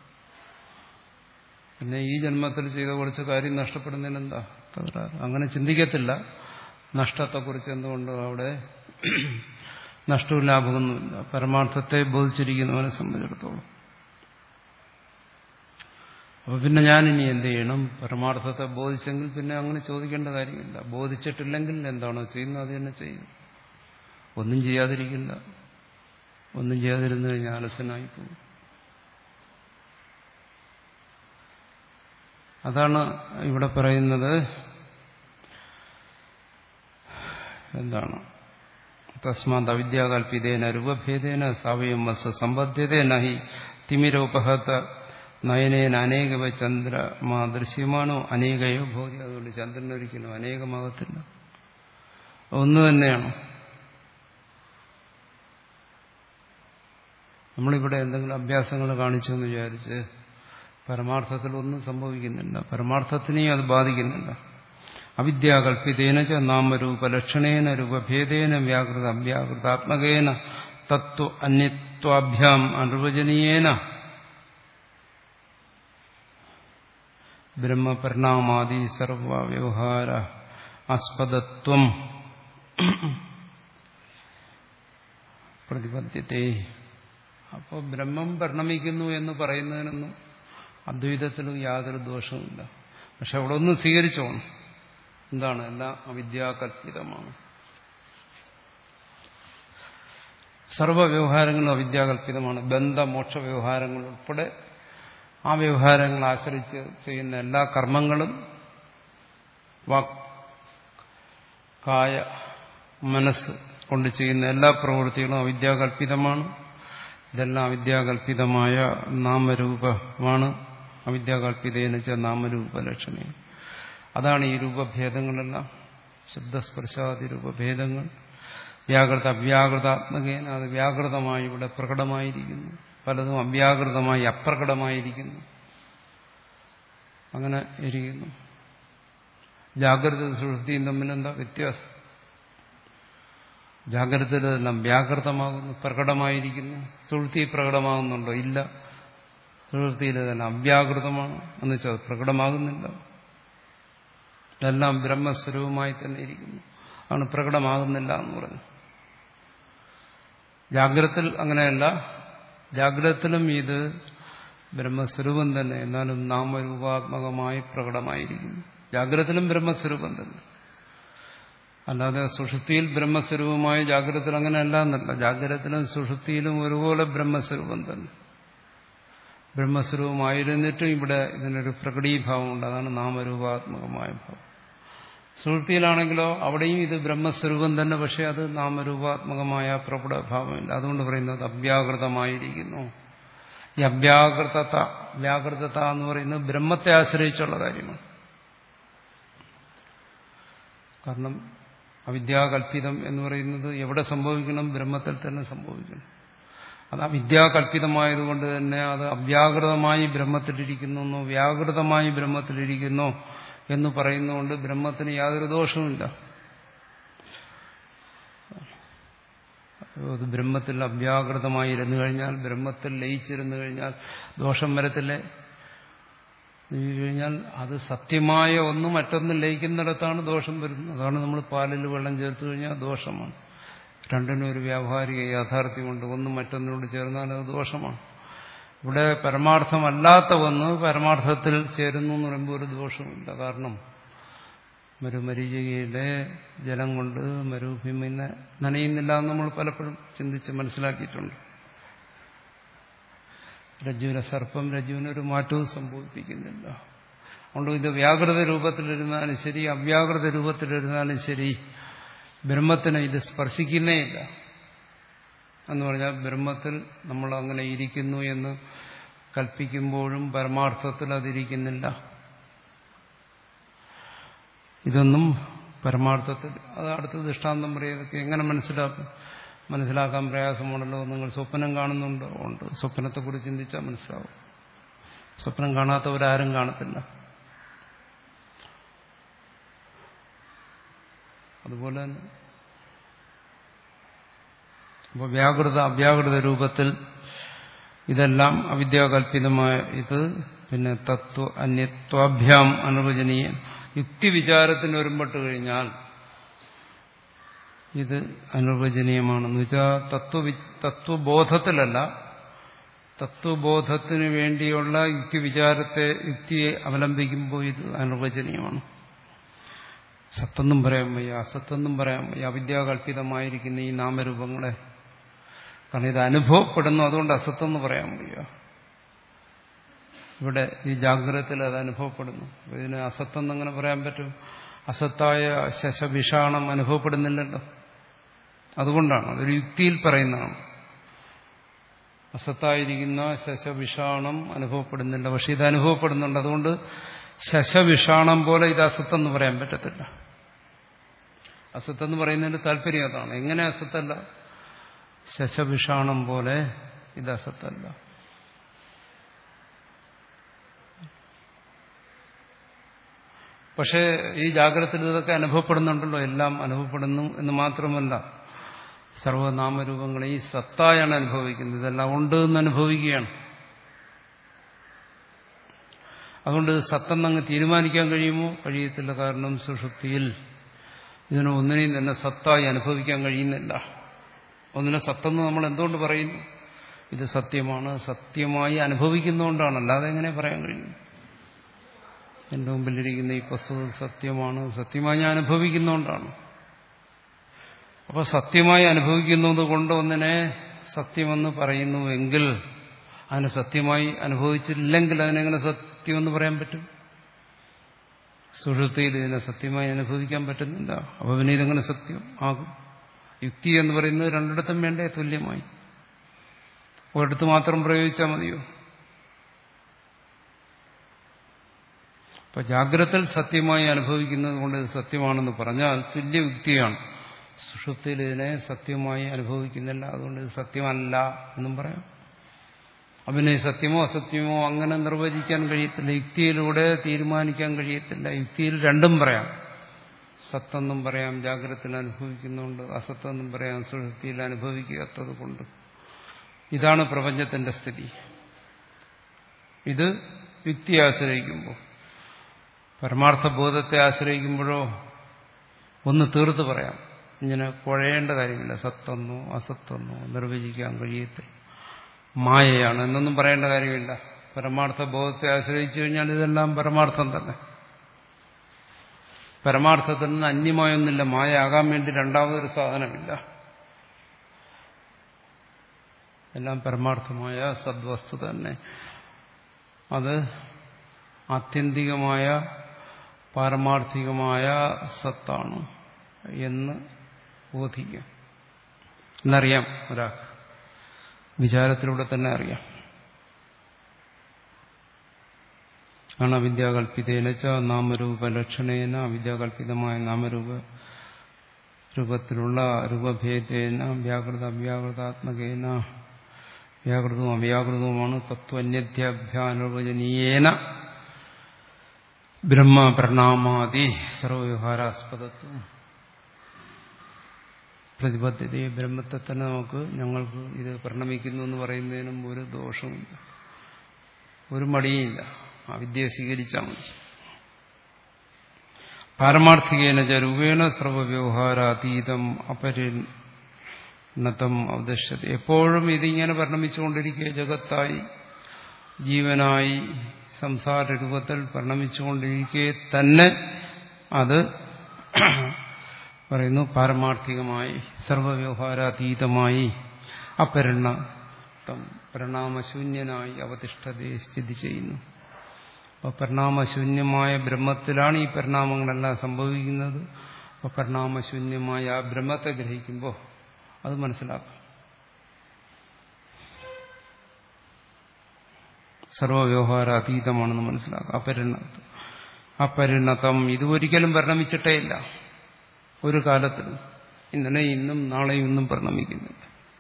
പിന്നെ ഈ ജന്മത്തിൽ ചെയ്ത കുറച്ച് കാര്യം നഷ്ടപ്പെടുന്നതിനെന്താ തകരാറ്? അങ്ങനെ ചിന്തിക്കത്തില്ല. നഷ്ടത്തെക്കുറിച്ച് എന്തുകൊണ്ട് അവിടെ നഷ്ടവും ലാഭമൊന്നുമില്ല പരമാർത്ഥത്തെ ബോധിച്ചിരിക്കുന്നവനെ സംബന്ധിച്ചിടത്തോളം. അപ്പൊ പിന്നെ ഞാനിനി എന്ത് ചെയ്യണം? പരമാർത്ഥത്തെ ബോധിച്ചെങ്കിൽ പിന്നെ അങ്ങനെ ചോദിക്കേണ്ട കാര്യമില്ല. ബോധിച്ചിട്ടില്ലെങ്കിൽ എന്താണോ ചെയ്യുന്നത് അത് തന്നെ ചെയ്യും. ഒന്നും ചെയ്യാതിരിക്കില്ല. ഒന്നും ചെയ്യാതിരുന്നു കഴിഞ്ഞാൽ അലസനായി പോകും. അതാണ് ഇവിടെ പറയുന്നത്. എന്താണ്? തസ്മാത് അവിദ്യാകൽപിതേന രൂപഭേദേന സാവയം വസ്തു സമ്പദ്ധ്യതേന ഹി തിമിരോപഹത നയനേന അനേകവ ചന്ദ്രമാ ദൃശ്യമാണോ അനേകയോ ഭോതി. അതുകൊണ്ട് ചന്ദ്രൻ ഒരിക്കലും അനേകമാകത്തില്ല, ഒന്ന് തന്നെയാണ്. നമ്മളിവിടെ എന്തെങ്കിലും അഭ്യാസങ്ങൾ കാണിച്ചു എന്ന് വിചാരിച്ച് പരമാർത്ഥത്തിൽ ഒന്നും സംഭവിക്കുന്നില്ല, പരമാർത്ഥത്തിനെയും അത് ബാധിക്കുന്നില്ല. അവിദ്യാകൽപിതേന ച നാമരൂപലക്ഷണേന രൂപഭേദേന വ്യാകൃത അവ്യാകൃതാത്മകേന തത്വ അന്യത്വാഭ്യാം അനിർവചനീയേന ബ്രഹ്മപരിണാമാദി സർവവ്യവഹാര ആസ്പദത്വം പ്രതിപദ്യത്തെ. അപ്പോൾ ബ്രഹ്മം പരിണമിക്കുന്നു എന്ന് പറയുന്നതിനൊന്നും അദ്വൈതത്തിലും യാതൊരു ദോഷവുമില്ല. പക്ഷെ അവിടെ ഒന്നും സ്വീകരിച്ചോണം. എന്താണ്? എല്ലാം അവിദ്യാകൽപിതമാണ്. സർവ്വവ്യവഹാരങ്ങളും അവിദ്യാകൽപിതമാണ്. ബന്ധ മോക്ഷ വ്യവഹാരങ്ങൾ ഉൾപ്പെടെ ആ വ്യവഹാരങ്ങൾ ആശ്രയിച്ച് ചെയ്യുന്ന എല്ലാ കർമ്മങ്ങളും വാക് കായ മനസ്സ് കൊണ്ട് ചെയ്യുന്ന എല്ലാ പ്രവൃത്തികളും അവിദ്യാകൽപിതമാണ്. ഇതെല്ലാം അവിദ്യാകൽപിതമായ നാമരൂപമാണ്. അവിദ്യാകൽപിതേന ച നാമരൂപലക്ഷണ. അതാണ് ഈ രൂപഭേദങ്ങളെല്ലാം, ശബ്ദസ്പർശാദി രൂപഭേദങ്ങൾ. വ്യാകൃത അവ്യാകൃതാത്മകേന, അത് വ്യാകൃതമായി ഇവിടെ പ്രകടമായിരിക്കുന്നു, പലതും അവ്യാകൃതമായി അപ്രകടമായിരിക്കുന്നു. അങ്ങനെ ഇരിക്കുന്നു. ജാഗ്രത സുഷുപ്തിയും തമ്മിലെന്താ വ്യത്യാസം? ജാഗ്രതയിലെല്ലാം വ്യാകൃതമാകുന്നു, പ്രകടമായിരിക്കുന്നു. സുഷുപ്തി പ്രകടമാകുന്നുണ്ടോ? ഇല്ല. സുഷുപ്തിയിലെല്ലാം അവ്യാകൃതമാണ്, എന്ന് വെച്ചാൽ പ്രകടമാകുന്നില്ല. ഇതെല്ലാം ബ്രഹ്മസ്വരൂപമായി തന്നെ ഇരിക്കുന്നു, ആണ് പ്രകടമാകുന്നില്ല എന്ന് പറഞ്ഞു. ജാഗ്രതത്തിൽ അങ്ങനെയല്ല. ജാഗ്രതത്തിലും ഇത് ബ്രഹ്മസ്വരൂപം തന്നെ, എന്നാലും നാമരൂപാത്മകമായി പ്രകടമായിരിക്കുന്നു. ജാഗ്രതത്തിലും ബ്രഹ്മസ്വരൂപം തന്നെ, അല്ലാതെ സുഷുപ്തിയിൽ ബ്രഹ്മസ്വരൂപമായ ജാഗ്രതത്തിൽ അങ്ങനെയല്ല എന്നല്ല. ജാഗ്രതത്തിലും സുഷുപ്തിയിലും ഒരുപോലെ ബ്രഹ്മസ്വരൂപം തന്നെ. ബ്രഹ്മസ്വരൂപമായിരുന്നിട്ടും ഇവിടെ ഇതിനൊരു പ്രകടീഭാവമുണ്ട്, അതാണ് നാമരൂപാത്മകമായ ഭാവം. സുഷുപ്തിയിലാണെങ്കിലോ അവിടെയും ഇത് ബ്രഹ്മസ്വരൂപം തന്നെ, പക്ഷെ അത് നാമരൂപാത്മകമായ പ്രകടഭാവമില്ല. അതുകൊണ്ട് പറയുന്നത് അവ്യാകൃതമായിരിക്കുന്നു. ഈ അവ്യാകൃതത വ്യാകൃതത എന്ന് പറയുന്നത് ബ്രഹ്മത്തെ ആശ്രയിച്ചുള്ള കാര്യമാണ്. കാരണം അവിദ്യാകൽപിതം എന്ന് പറയുന്നത് എവിടെ സംഭവിക്കണം? ബ്രഹ്മത്തിൽ തന്നെ സംഭവിക്കണം. അത് അവിദ്യാകൽപിതമായതുകൊണ്ട് തന്നെ അത് അവ്യാകൃതമായി ബ്രഹ്മത്തിലിരിക്കുന്നു, വ്യാകൃതമായി ബ്രഹ്മത്തിലിരിക്കുന്നു എന്ന് പറയുന്നതുകൊണ്ട് ബ്രഹ്മത്തിന് യാതൊരു ദോഷവുമില്ല. അത് ബ്രഹ്മത്തിൽ അവ്യാകൃതമായി ഇരുന്നു കഴിഞ്ഞാൽ, ബ്രഹ്മത്തിൽ ലയിച്ചിരുന്നു കഴിഞ്ഞാൽ ദോഷം വരത്തില്ലേ? കഴിഞ്ഞാൽ അത് സത്യമായ ഒന്ന് മറ്റൊന്നും ലയിക്കുന്നിടത്താണ് ദോഷം വരുന്നത്. അതാണ് നമ്മൾ പാലിൽ വെള്ളം ചേർത്ത് കഴിഞ്ഞാൽ ദോഷമാണ്. രണ്ടിനും ഒരു വ്യാവഹാരിക യാഥാർത്ഥ്യമുണ്ട്. ഒന്ന് മറ്റൊന്നിനോട് ചേർന്നാൽ അത് ദോഷമാണ്. ഇവിടെ പരമാർത്ഥമല്ലാത്ത ഒന്ന് പരമാർത്ഥത്തിൽ ചേരുന്നു എന്ന് പറയുമ്പോൾ ഒരു ദോഷമില്ല. കാരണം മരുമരീചികയിലെ ജലം കൊണ്ട് മരുഭൂമിനെ നനയുന്നില്ല എന്ന് നമ്മൾ പലപ്പോഴും ചിന്തിച്ച് മനസ്സിലാക്കിയിട്ടുണ്ട്. രജ്ജുവിനെ സർപ്പം രജ്ജുവിനൊരു മാറ്റവും സംഭവിപ്പിക്കുന്നില്ല. അതുകൊണ്ട് ഇത് വ്യാകൃത രൂപത്തിലിരുന്നാലും ശരി അവ്യാകൃത രൂപത്തിലിരുന്നാലും ശരി ബ്രഹ്മത്തിന് ഇത് സ്പർശിക്കുന്നേ ഇല്ല. എന്ന് പറഞ്ഞാൽ ബ്രഹ്മത്തിൽ നമ്മൾ അങ്ങനെ ഇരിക്കുന്നു എന്ന് കൽപ്പിക്കുമ്പോഴും പരമാർത്ഥത്തിൽ അതിരിക്കുന്നില്ല. ഇതൊന്നും പരമാർത്ഥത്തിൽ അത് അടുത്ത ദൃഷ്ടാന്തം പറയുന്നതൊക്കെ എങ്ങനെ മനസ്സിലാക്കും? മനസ്സിലാക്കാൻ പ്രയാസമാണല്ലോ. നിങ്ങൾ സ്വപ്നം കാണുന്നുണ്ടോ? ഉണ്ട്. സ്വപ്നത്തെക്കുറിച്ച് ചിന്തിച്ചാൽ മനസ്സിലാവും. സ്വപ്നം കാണാത്തവരാരും കാണത്തില്ല. അതുപോലെ തന്നെ അപ്പോൾ വ്യാകൃത അവ്യാകൃത രൂപത്തിൽ ഇതെല്ലാം അവിദ്യാകൽപിതമായ ഇത് പിന്നെ തത്വ അന്യത്വാഭ്യാം അനുവചനീയ യുക്തിവിചാരത്തിന് ഒരുമ്പെട്ട് കഴിഞ്ഞാൽ ഇത് അനുവചനീയമാണെന്ന് വെച്ചാൽ തത്വ തത്വബോധത്തിലല്ല, തത്വബോധത്തിന് വേണ്ടിയുള്ള യുക്തിവിചാരത്തെ യുക്തിയെ അവലംബിക്കുമ്പോൾ ഇത് അനുവചനീയമാണ്. സത്തെന്നും പറയാൻ വയ്യ, അസത്തെന്നും പറയാൻ വയ്യ. അവിദ്യാകൽപിതമായിരിക്കുന്ന ഈ നാമരൂപങ്ങളെ, കാരണം ഇത് അനുഭവപ്പെടുന്നു, അതുകൊണ്ട് അസത്തെന്ന് പറയാൻ വയ്യ. ഇവിടെ ഈ ജാഗ്രതത്തിൽ അത് അനുഭവപ്പെടുന്നു. ഇതിന് അസത്തെന്നങ്ങനെ പറയാൻ പറ്റും? അസത്തായ ശശവിഷാണം അനുഭവപ്പെടുന്നില്ലല്ലോ. അതുകൊണ്ടാണ് അതൊരു യുക്തിയിൽ പറയുന്നതാണ്. അസത്തായിരിക്കുന്ന ശശവിഷാണം അനുഭവപ്പെടുന്നില്ല. പക്ഷെ ഇത് അനുഭവപ്പെടുന്നുണ്ട്. അതുകൊണ്ട് ശശവിഷാണം പോലെ ഇത് അസത്തെന്ന് പറയാൻ പറ്റത്തില്ല. അസത്തെന്ന് പറയുന്നതിന്റെ താല്പര്യം അതാണ്. എങ്ങനെ അസത്തല്ല? ശശവിഷാണം പോലെ ഇത് അസത്തല്ല. പക്ഷേ ഈ ജാഗ്രതത്തിൽ ഇതൊക്കെ അനുഭവപ്പെടുന്നുണ്ടല്ലോ, എല്ലാം അനുഭവപ്പെടുന്നു എന്ന് മാത്രമല്ല, സർവനാമരൂപങ്ങളെ ഈ സത്തായാണ് അനുഭവിക്കുന്നത്. ഇതെല്ലാം ഉണ്ട് എന്ന് അനുഭവിക്കുകയാണ്. അതുകൊണ്ട് സത്തെന്നങ്ങ് തീരുമാനിക്കാൻ കഴിയുമോ? കഴിയത്തില്ല. കാരണം സുഷുപ്തിയിൽ ഇതിനെ ഒന്നിനെയും തന്നെ സത്തായി അനുഭവിക്കാൻ കഴിയുന്നില്ല. ഒന്നിനെ സത്തെന്ന് നമ്മൾ എന്തുകൊണ്ട് പറയുന്നു? ഇത് സത്യമാണ്, സത്യമായി അനുഭവിക്കുന്നതുകൊണ്ടാണ്. അല്ലാതെ എങ്ങനെ പറയാൻ കഴിയും? എന്റെ മുമ്പിലിരിക്കുന്ന ഈ പുസ്തകം സത്യമാണ്, സത്യമായി ഞാൻ അനുഭവിക്കുന്നതുകൊണ്ടാണ്. അപ്പൊ സത്യമായി അനുഭവിക്കുന്നത് കൊണ്ട് ഒന്നിനെ സത്യമെന്ന് പറയുന്നുവെങ്കിൽ അതിനെ സത്യമായി അനുഭവിച്ചില്ലെങ്കിൽ അതിനെങ്ങനെ സത്യമെന്ന് പറയാൻ പറ്റും? സുഷുപ്തിയിൽ ഇതിനെ സത്യമായി അനുഭവിക്കാൻ പറ്റുന്നില്ല. അപ്പൊ പിന്നെ ഇതെങ്ങനെ സത്യം ആകും? യുക്തി എന്ന് പറയുന്നത് രണ്ടിടത്തും വേണ്ടേ തുല്യമായി? ഒരിടത്ത് മാത്രം പ്രയോഗിച്ചാൽ മതിയോ? അപ്പൊ ജാഗ്രതയിൽ സത്യമായി അനുഭവിക്കുന്നത് കൊണ്ട് ഇത് സത്യമാണെന്ന് പറഞ്ഞാൽ തുല്യ യുക്തിയാണ്. സുഷുപ്തിയിൽ ഇതിനെ സത്യമായി അനുഭവിക്കുന്നില്ല, അതുകൊണ്ട് ഇത് സത്യമല്ല എന്നും പറയാം. അതിനെ സത്യമോ അസത്യമോ അങ്ങനെ നിർവചിക്കാൻ കഴിയത്തില്ല. യുക്തിയിലൂടെ തീരുമാനിക്കാൻ കഴിയത്തില്ല. യുക്തിയിൽ രണ്ടും പറയാം. സത്തെന്നും പറയാം, ജാഗ്രതയിൽ അനുഭവിക്കുന്നുണ്ട്. അസത്തെന്നും പറയാം, സുഷുപ്തിയിൽ അനുഭവിക്കാത്തത് കൊണ്ട്. ഇതാണ് പ്രപഞ്ചത്തിന്റെ സ്ഥിതി. ഇത് യുക്തിയെ ആശ്രയിക്കുമ്പോൾ. പരമാർത്ഥ ബോധത്തെ ആശ്രയിക്കുമ്പോഴോ ഒന്ന് തീർത്ത് പറയാം. ഇങ്ങനെ കുഴയേണ്ട കാര്യമില്ല. സത്തെന്നോ അസത്തെന്നോ നിർവചിക്കാൻ കഴിയത്തില്ല, മായയാണ് എന്നൊന്നും പറയേണ്ട കാര്യമില്ല. പരമാർത്ഥ ബോധത്തെ ആശ്രയിച്ചു കഴിഞ്ഞാൽ ഇതെല്ലാം പരമാർത്ഥം തന്നെ. പരമാർത്ഥത്തിൽ നിന്ന് അന്യമായൊന്നുമില്ല. മായ ആകാൻ വേണ്ടി രണ്ടാമതൊരു സാധനമില്ല. എല്ലാം പരമാർത്ഥമായ സദ്വസ്തു തന്നെ. അത് ആത്യന്തികമായ പാരമാർത്ഥികമായ സത്താണ് എന്ന് ബോധിക്കാം. എന്നറിയാം. ഒരാൾക്ക് വിചാരത്തിലൂടെ തന്നെ അറിയാം. ആണ് അവിദ്യാകൽപിതേന ച നാമരൂപലക്ഷണേന, അവിദ്യാകൽപിതമായ നാമരൂപ രൂപത്തിലുള്ള രൂപഭേദേന വ്യാകൃത അവ്യാകൃതാത്മകേന, വ്യാകൃതവും അവ്യാകൃതവുമാണ് തത്വന്യധ്യാഭ്യാനുവചനീയേന ബ്രഹ്മ പ്രണാമാദി സർവ്വവ്യവഹാരാസ്പദത്വം പ്രതിബദ്ധത. ബ്രഹ്മത്തെ തന്നെ നമുക്ക് ഞങ്ങൾക്ക് ഇത് പ്രണമിക്കുന്നു എന്ന് പറയുന്നതിനും ഒരു ദോഷവുമില്ല, ഒരു മടിയില്ല. അവിദ്യയെ സ്വീകരിച്ചാൽ മതി. പാരമാർത്ഥികേന ച രൂപേണ സർവവ്യവഹാരാതീതം അപരിണതം അവദിശ്യത. എപ്പോഴും ഇതിങ്ങനെ പരിണമിച്ചുകൊണ്ടിരിക്കുക, ജഗത്തായി ജീവനായി സംസാര രൂപത്തിൽ പരിണമിച്ചുകൊണ്ടിരിക്കെ തന്നെ അത് പറയുന്നു പാരമാർത്ഥികമായി സർവവ്യവഹാരാതീതമായി അപരിണതം പരിണാമശൂന്യനായി അവതിഷ്ഠതയെ സ്ഥിതി ചെയ്യുന്നു. അപ്പോൾ പരിണാമശൂന്യമായ ബ്രഹ്മത്തിലാണ് ഈ പരിണാമങ്ങളെല്ലാം സംഭവിക്കുന്നത്. അപ്പോൾ പരിണാമശൂന്യമായ ആ ബ്രഹ്മത്തെ ഗ്രഹിക്കുമ്പോൾ അത് മനസ്സിലാക്കാം. സർവവ്യവഹാരാതീതമാണെന്ന് മനസ്സിലാക്കാം. അപരിണതം അപരിണതം ഇത് ഒരിക്കലും പരിണമിച്ചിട്ടേ ഇല്ല. ഒരു കാലത്തിലും ഇന്നലെ ഇന്നും നാളെയും ഇന്നും പരിണമിക്കുന്നില്ല.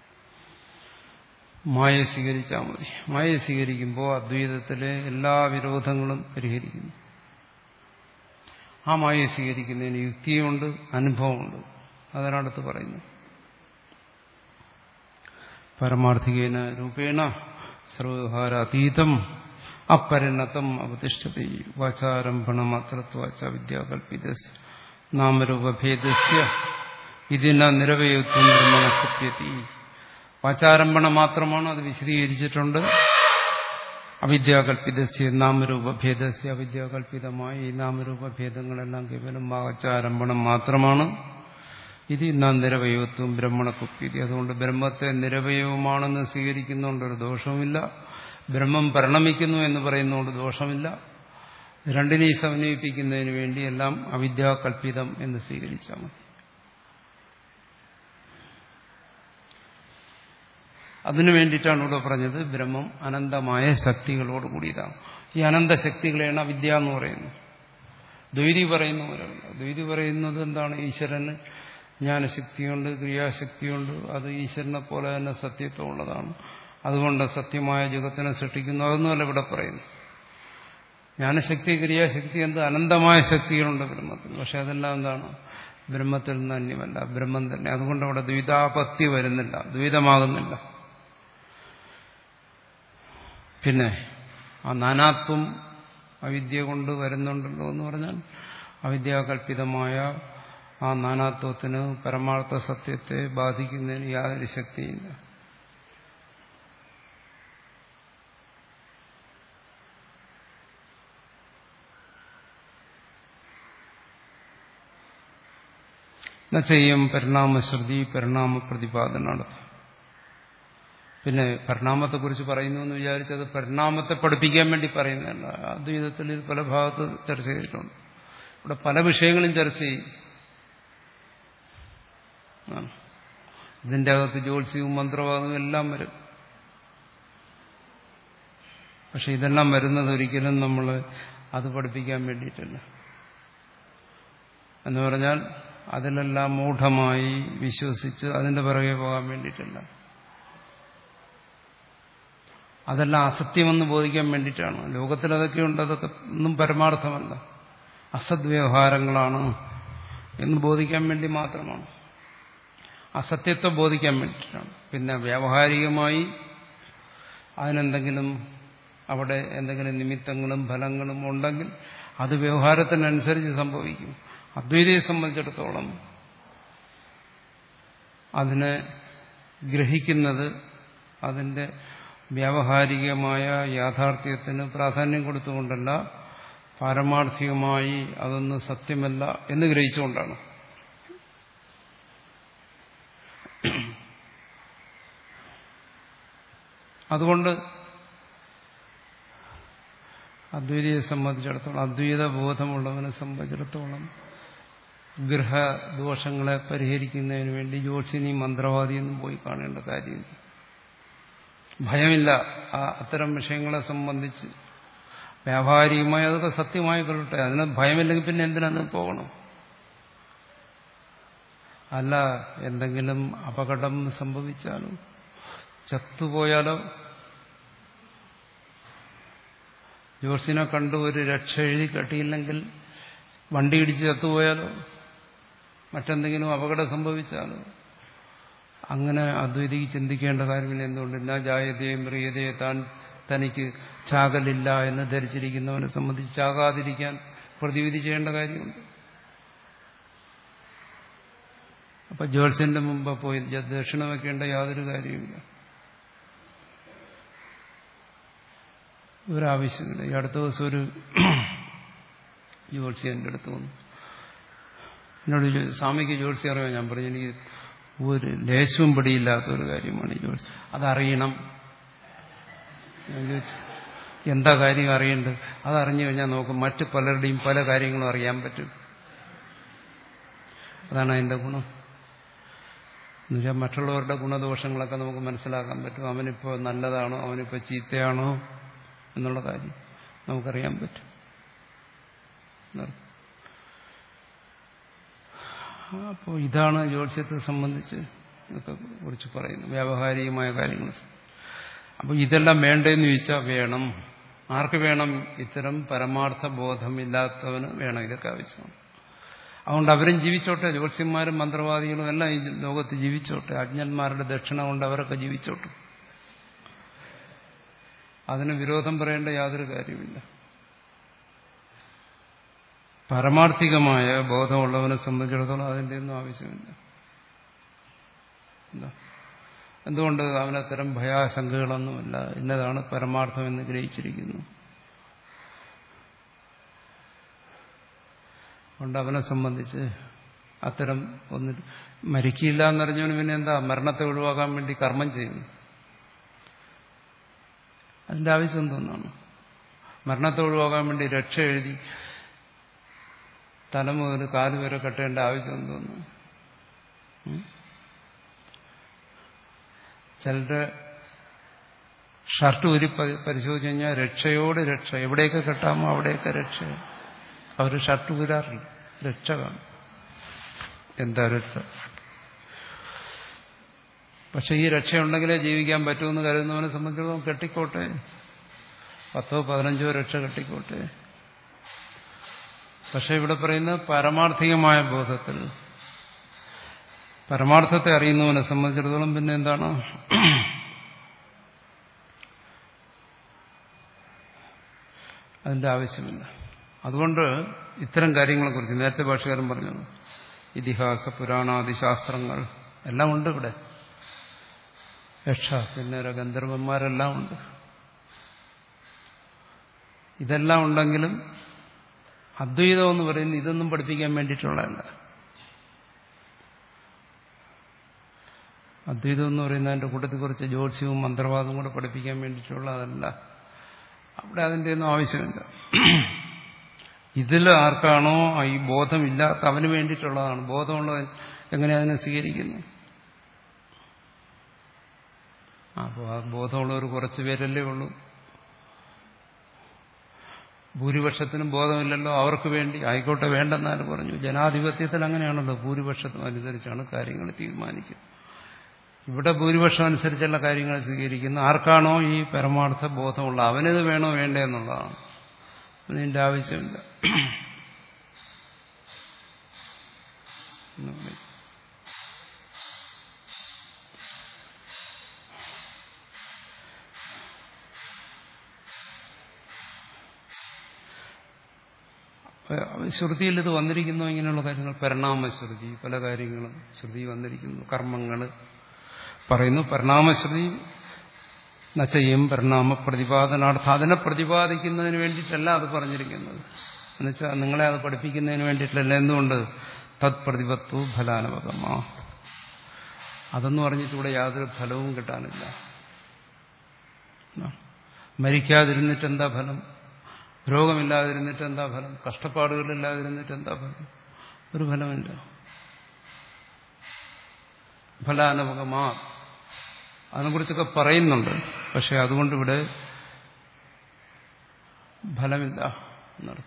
മായയെ സ്വീകരിച്ചാൽ മതി. മായയെ സ്വീകരിക്കുമ്പോൾ അദ്വൈതത്തിലെ എല്ലാ വിരോധങ്ങളും പരിഹരിക്കുന്നു. ആ മായയെ സ്വീകരിക്കുന്നതിന് യുക്തിയുണ്ട്, അനുഭവമുണ്ട്. അതിനടുത്ത് പറയുന്നു പരമാർത്ഥികേന രൂപേണ സർവവ്യവഹാരാതീതം അപരിണതം അവതിഷ്ഠതി. വാചാരംഭണ മാത്രത്വാച വിദ്യാകൽപിതസ്യ നാമരൂപഭേദസ്യ ഇതിന നിരവയത്വം ബ്രഹ്മണസ്യതി. വാചാരംഭണം മാത്രമാണ്, അത് വിശദീകരിച്ചിട്ടുണ്ട്. അവിദ്യാകൽപിതസ്യ നാമരൂപഭേദസ്യ, അവിദ്യാകൽപിതമായ ഈ നാമരൂപഭേദങ്ങളെല്ലാം കേവലം വാചാരംഭണം മാത്രമാണ്. ഇത് ഇന്ന നിരവയത്വം ബ്രഹ്മണക്കുപ്യതി. അതുകൊണ്ട് ബ്രഹ്മത്തെ നിരവയവുമാണെന്ന് സ്വീകരിക്കുന്നതുകൊണ്ട് ഒരു ദോഷവുമില്ല. ബ്രഹ്മം പരിണമിക്കുന്നു എന്ന് പറയുന്നതുകൊണ്ട് ദോഷമില്ല. രണ്ടിനെയും സമന്വയിപ്പിക്കുന്നതിന് വേണ്ടി എല്ലാം അവിദ്യാകൽപിതം എന്ന് സ്വീകരിച്ചാൽ മതി. അതിനു വേണ്ടിയിട്ടാണ് ഇവിടെ പറഞ്ഞത് ബ്രഹ്മം അനന്തമായ ശക്തികളോട് കൂടിയതാണ്. ഈ അനന്തശക്തികളെയാണ് അവിദ്യ എന്ന് പറയുന്നത്. ദ്വൈതി പറയുന്ന പോലെയല്ല. ദ്വൈതി പറയുന്നത് എന്താണ്? ഈശ്വരന് ജ്ഞാനശക്തിയുണ്ട്, ക്രിയാശക്തിയുണ്ട്, അത് ഈശ്വരനെ പോലെ തന്നെ സത്യത്വമുള്ളതാണ്, അതുകൊണ്ട് സത്യമായ ജഗത്തിനെ സൃഷ്ടിക്കുന്നു. അതൊന്നുമല്ല ഇവിടെ പറയുന്നു. ജ്ഞാനശക്തി, ക്രിയാശക്തി എന്ത് അനന്തമായ ശക്തികളുണ്ട് ബ്രഹ്മത്തിൽ. പക്ഷെ അതെല്ലാം എന്താണ്? ബ്രഹ്മത്തിൽ നിന്ന് അന്യമല്ല, ബ്രഹ്മം തന്നെ. അതുകൊണ്ട് അവിടെ ദ്വൈതാപത്തി വരുന്നില്ല, ദ്വൈതമാകുന്നില്ല. പിന്നെ ആ നാനാത്വം അവിദ്യ കൊണ്ട് വരുന്നുണ്ടല്ലോ എന്ന് പറഞ്ഞാൽ അവിദ്യാകൽപിതമായ ആ നാനാത്വത്തിന് പരമാർത്ഥ സത്യത്തെ ബാധിക്കുന്നതിന് യാതൊരു ശക്തിയില്ല. ചെയ്യും പരിണാമശ്രുതി പരിണാമ പ്രതിപാദനമാണ്. പിന്നെ പരിണാമത്തെക്കുറിച്ച് പറയുന്നു എന്ന് വിചാരിച്ചത് പരിണാമത്തെ പഠിപ്പിക്കാൻ വേണ്ടി പറയുന്നതല്ല. അദ്വൈതത്തിൽ ഇത് പല ഭാഗത്ത് ചർച്ച ചെയ്തിട്ടുണ്ട്. ഇവിടെ പല വിഷയങ്ങളും ചർച്ച ചെയ്യും. ഇതിന്റെ അകത്ത് ജ്യോത്സ്യവും മന്ത്രവാദവും എല്ലാം വരും. പക്ഷെ ഇതെല്ലാം വരുന്നത് ഒരിക്കലും നമ്മൾ അത് പഠിപ്പിക്കാൻ വേണ്ടിയിട്ടല്ല. എന്ന് പറഞ്ഞാൽ അതിലെല്ലാം മൂഢമായി വിശ്വസിച്ച് അതിന്റെ പിറകെ പോകാൻ വേണ്ടിയിട്ടല്ല. അതെല്ലാം അസത്യമെന്ന് ബോധിക്കാൻ വേണ്ടിയിട്ടാണ്. ലോകത്തിൽ അതൊക്കെയുണ്ട്, അതൊക്കെ ഒന്നും പരമാർത്ഥമല്ല, അസദ്വ്യവഹാരങ്ങളാണ് എന്ന് ബോധിക്കാൻ വേണ്ടി മാത്രമാണ്. അസത്യത്തെ ബോധിക്കാൻ വേണ്ടിയിട്ടാണ്. പിന്നെ വ്യാവഹാരികമായി അതിനെന്തെങ്കിലും അവിടെ എന്തെങ്കിലും നിമിത്തങ്ങളും ഫലങ്ങളും ഉണ്ടെങ്കിൽ അത് വ്യവഹാരത്തിനനുസരിച്ച് സംഭവിക്കും. അദ്വൈതയെ സംബന്ധിച്ചിടത്തോളം അതിനെ ഗ്രഹിക്കുന്നത് അതിന്റെ വ്യാവഹാരികമായ യാഥാർത്ഥ്യത്തിന് പ്രാധാന്യം കൊടുത്തുകൊണ്ടല്ല, പാരമാർത്ഥികമായി അതൊന്നും സത്യമല്ല എന്ന് ഗ്രഹിച്ചുകൊണ്ടാണ്. അതുകൊണ്ട് അദ്വൈതയെ സംബന്ധിച്ചിടത്തോളം, അദ്വൈത ബോധമുള്ളവനെ സംബന്ധിച്ചിടത്തോളം ഗ്രഹദോഷങ്ങളെ പരിഹരിക്കുന്നതിന് വേണ്ടി ജ്യോത്സ്യനി മന്ത്രവാദിയൊന്നും പോയി കാണേണ്ട കാര്യമില്ല. ഭയമില്ല. ആ അത്തരം വിഷയങ്ങളെ സംബന്ധിച്ച് വ്യാവഹാരികമായി അതൊക്കെ സത്യമായി കൊള്ളട്ടെ, അതിന് ഭയമില്ലെങ്കിൽ പിന്നെ എന്തിനു പോകണം? അല്ല, എന്തെങ്കിലും അപകടം സംഭവിച്ചാലോ, ചത്തുപോയാലോ, ജ്യോത്സ്യനെ കണ്ടു ഒരു രക്ഷ എഴുതി കെട്ടിയില്ലെങ്കിൽ വണ്ടി ഇടിച്ച് ചത്തുപോയാലോ, മറ്റെന്തെങ്കിലും അപകടം സംഭവിച്ചാലോ, അങ്ങനെ അദ്വൈതിക്ക് ചിന്തിക്കേണ്ട കാര്യമില്ല. എന്തുകൊണ്ട്? എന്നാ ജായതയും പ്രിയതയെ താൻ തനിക്ക് ചാകലില്ല എന്ന് ധരിച്ചിരിക്കുന്നവനെ സംബന്ധിച്ച് ചാകാതിരിക്കാൻ പ്രതിവിധി ചെയ്യേണ്ട കാര്യമുണ്ട്. അപ്പൊ ജ്യോത്സ്യന്റെ മുമ്പ് പോയി ദക്ഷിണ വയ്ക്കേണ്ട യാതൊരു കാര്യമില്ല, ഒരാവശ്യമില്ല. ഈ അടുത്ത ദിവസം ഒരു ജ്യോത്സ്യന്റെ അടുത്ത് വന്നു എന്നോട് സ്വാമിക്ക് ജ്യോത്സ്യം അറിയാം. ഞാൻ പറഞ്ഞു എനിക്ക് ഒരു ലേശവും പിടിയില്ലാത്ത ഒരു കാര്യമാണ് ഈ ജ്യോത്സ്യം, അതറിയണം. ഞാൻ ചോദിച്ചു എന്താ കാര്യം അറിയേണ്ടത്? അതറിഞ്ഞു കഴിഞ്ഞാൽ നമുക്ക് മറ്റു പലരുടെയും പല കാര്യങ്ങളും അറിയാൻ പറ്റും. അതാണ് അതിന്റെ ഗുണം. എന്നുവെച്ചാൽ മറ്റുള്ളവരുടെ ഗുണദോഷങ്ങളൊക്കെ നമുക്ക് മനസ്സിലാക്കാൻ പറ്റും. അവനിപ്പോൾ നല്ലതാണോ അവനിപ്പോൾ ചീത്തയാണോ എന്നുള്ള കാര്യം നമുക്കറിയാൻ പറ്റും. അപ്പോൾ ഇതാണ് ജ്യോത്സ്യത്തെ സംബന്ധിച്ച് ഇതൊക്കെ കുറിച്ച് പറയുന്നത്, വ്യാവഹാരികമായ കാര്യങ്ങൾ. അപ്പോൾ ഇതെല്ലാം വേണ്ടതെന്ന് ചോദിച്ചാൽ വേണം. ആർക്ക് വേണം? ഇത്തരം പരമാർത്ഥ ബോധമില്ലാത്തവന് വേണം. ഇതൊക്കെ ആവശ്യമാണ്. അതുകൊണ്ട് അവരും ജീവിച്ചോട്ടെ, ജ്യോത്സ്യന്മാരും മന്ത്രവാദികളും എല്ലാം ഈ ലോകത്ത് ജീവിച്ചോട്ടെ, അജ്ഞന്മാരുടെ ദക്ഷിണ കൊണ്ട് അവരൊക്കെ ജീവിച്ചോട്ടെ. അതിന് വിരോധം പറയേണ്ട യാതൊരു കാര്യമില്ല. പാരമാർത്ഥികമായ ബോധമുള്ളവനെ സംബന്ധിച്ചിടത്തോളം അതിൻ്റെ ഒന്നും ആവശ്യമില്ല. എന്താ എന്തുകൊണ്ട്? അവനത്തരം ഭയാശങ്കകളൊന്നുമില്ല. ഇന്നതാണ് പരമാർത്ഥം എന്ന് ഗ്രഹിച്ചിരിക്കുന്നു. അതുകൊണ്ട് അവനെ സംബന്ധിച്ച് അത്തരം ഒന്ന് മരിക്കില്ല എന്നറിഞ്ഞവന് പിന്നെ എന്താ മരണത്തെ ഒഴിവാക്കാൻ വേണ്ടി കർമ്മം ചെയ്യുന്നു? അതിന്റെ ആവശ്യം എന്തോന്നാണ്? മരണത്തെ ഒഴിവാക്കാൻ വേണ്ടി രക്ഷ എഴുതി തല മുതൽ കാല് വരെ കെട്ടേണ്ട ആവശ്യം എന്തോന്നു? ചിലരുടെ ഷർട്ട് ഊരി പരിശോധിച്ച് കഴിഞ്ഞാൽ രക്ഷയോട് രക്ഷ, എവിടെയൊക്കെ കെട്ടാമോ അവിടെയൊക്കെ രക്ഷ. അവർ ഷർട്ട് ഊരാറില്ല, രക്ഷ കാണും. എന്താ രക്ഷ? പക്ഷെ ഈ രക്ഷയുണ്ടെങ്കിലേ ജീവിക്കാൻ പറ്റുമെന്ന് കരുതുന്നവനെ സംബന്ധിച്ചിടത്തോളം കെട്ടിക്കോട്ടെ, പത്തോ പതിനഞ്ചോ രക്ഷ കെട്ടിക്കോട്ടെ. പക്ഷെ ഇവിടെ പറയുന്ന പാരമാർത്ഥികമായ ബോധത്തിൽ, പരമാർത്ഥത്തെ അറിയുന്നവനെ സംബന്ധിച്ചിടത്തോളം പിന്നെ എന്താണ്? അതിന്റെ ആവശ്യമില്ല. അതുകൊണ്ട് ഇത്തരം കാര്യങ്ങളെക്കുറിച്ച് നേരത്തെ ഭാഷകാരൻ പറഞ്ഞു, ഇതിഹാസ പുരാണാദി ശാസ്ത്രങ്ങൾ എല്ലാം ഉണ്ട് ഇവിടെ. യക്ഷ കിന്നര ഗന്ധർവന്മാരെല്ലാം ഉണ്ട്. ഇതെല്ലാം ഉണ്ടെങ്കിലും അദ്വൈതം എന്ന് പറയുന്നത് ഇതൊന്നും പഠിപ്പിക്കാൻ വേണ്ടിയിട്ടുള്ളതല്ല. അദ്വൈതം എന്ന് പറയുന്നതിന്റെ കൂട്ടത്തിൽ കുറച്ച് ജ്യോത്സ്യവും മന്ത്രവാദവും കൂടെ പഠിപ്പിക്കാൻ വേണ്ടിയിട്ടുള്ളതല്ല. അവിടെ അതിൻ്റെ ഒന്നും ആവശ്യമില്ല. ഇതിൽ ആർക്കാണോ ഈ ബോധമില്ലാത്ത അവന് വേണ്ടിയിട്ടുള്ളതാണ്. ബോധമുള്ളവൻ എങ്ങനെ അതിനെ സ്വീകരിക്കുന്നു? അപ്പോൾ ആ ബോധമുള്ളവർ കുറച്ച് പേരല്ലേ ഉള്ളൂ. ഭൂരിപക്ഷത്തിനും ബോധമില്ലല്ലോ. അവർക്ക് വേണ്ടി ആയിക്കോട്ടെ, വേണ്ടെന്നാലും പറഞ്ഞു. ജനാധിപത്യത്തിൽ അങ്ങനെയാണല്ലോ, ഭൂരിപക്ഷത്തിനും അനുസരിച്ചാണ് കാര്യങ്ങൾ തീരുമാനിക്കുന്നത്. ഇവിടെ ഭൂരിപക്ഷം അനുസരിച്ചുള്ള കാര്യങ്ങൾ സ്വീകരിക്കുന്ന ആർക്കാണോ ഈ പരമാർത്ഥ ബോധമുള്ള അവനിത് വേണോ വേണ്ടേ എന്നുള്ളതാണ്. അതിൻ്റെ ആവശ്യമില്ല. ശ്രുതിയിൽ ഇത് വന്നിരിക്കുന്നു. ഇങ്ങനെയുള്ള കാര്യങ്ങൾ പരിണാമശ്രുതി, പല കാര്യങ്ങളും ശ്രുതി വന്നിരിക്കുന്നു. കർമ്മങ്ങൾ പറയുന്നു. പരിണാമശ്രുതി നച്ചയും പരിണാമ പ്രതിപാദനാർത്ഥം, അതിനെ പ്രതിപാദിക്കുന്നതിന് വേണ്ടിയിട്ടല്ല അത് പറഞ്ഞിരിക്കുന്നത്. എന്നുവെച്ചാൽ നിങ്ങളെ അത് പഠിപ്പിക്കുന്നതിന് വേണ്ടിയിട്ടല്ല. എന്തുകൊണ്ട്? തത് പ്രതിപത്തു ഫലാനവകമാ. അതെന്ന് പറഞ്ഞിട്ട് ഇവിടെ യാതൊരു ഫലവും കിട്ടാനില്ല. മരിക്കാതിരുന്നിട്ട് എന്താ ഫലം? രോഗമില്ലാതിരുന്നിട്ട് എന്താ ഫലം? കഷ്ടപ്പാടുകളില്ലാതിരുന്നിട്ട് എന്താ ഫലം? ഒരു ഫലമില്ല. ഫലാനവകമാ അതിനെക്കുറിച്ചൊക്കെ പറയുന്നുണ്ട്. പക്ഷെ അതുകൊണ്ട് ഇവിടെ ഫലമില്ല എന്നർത്ഥം.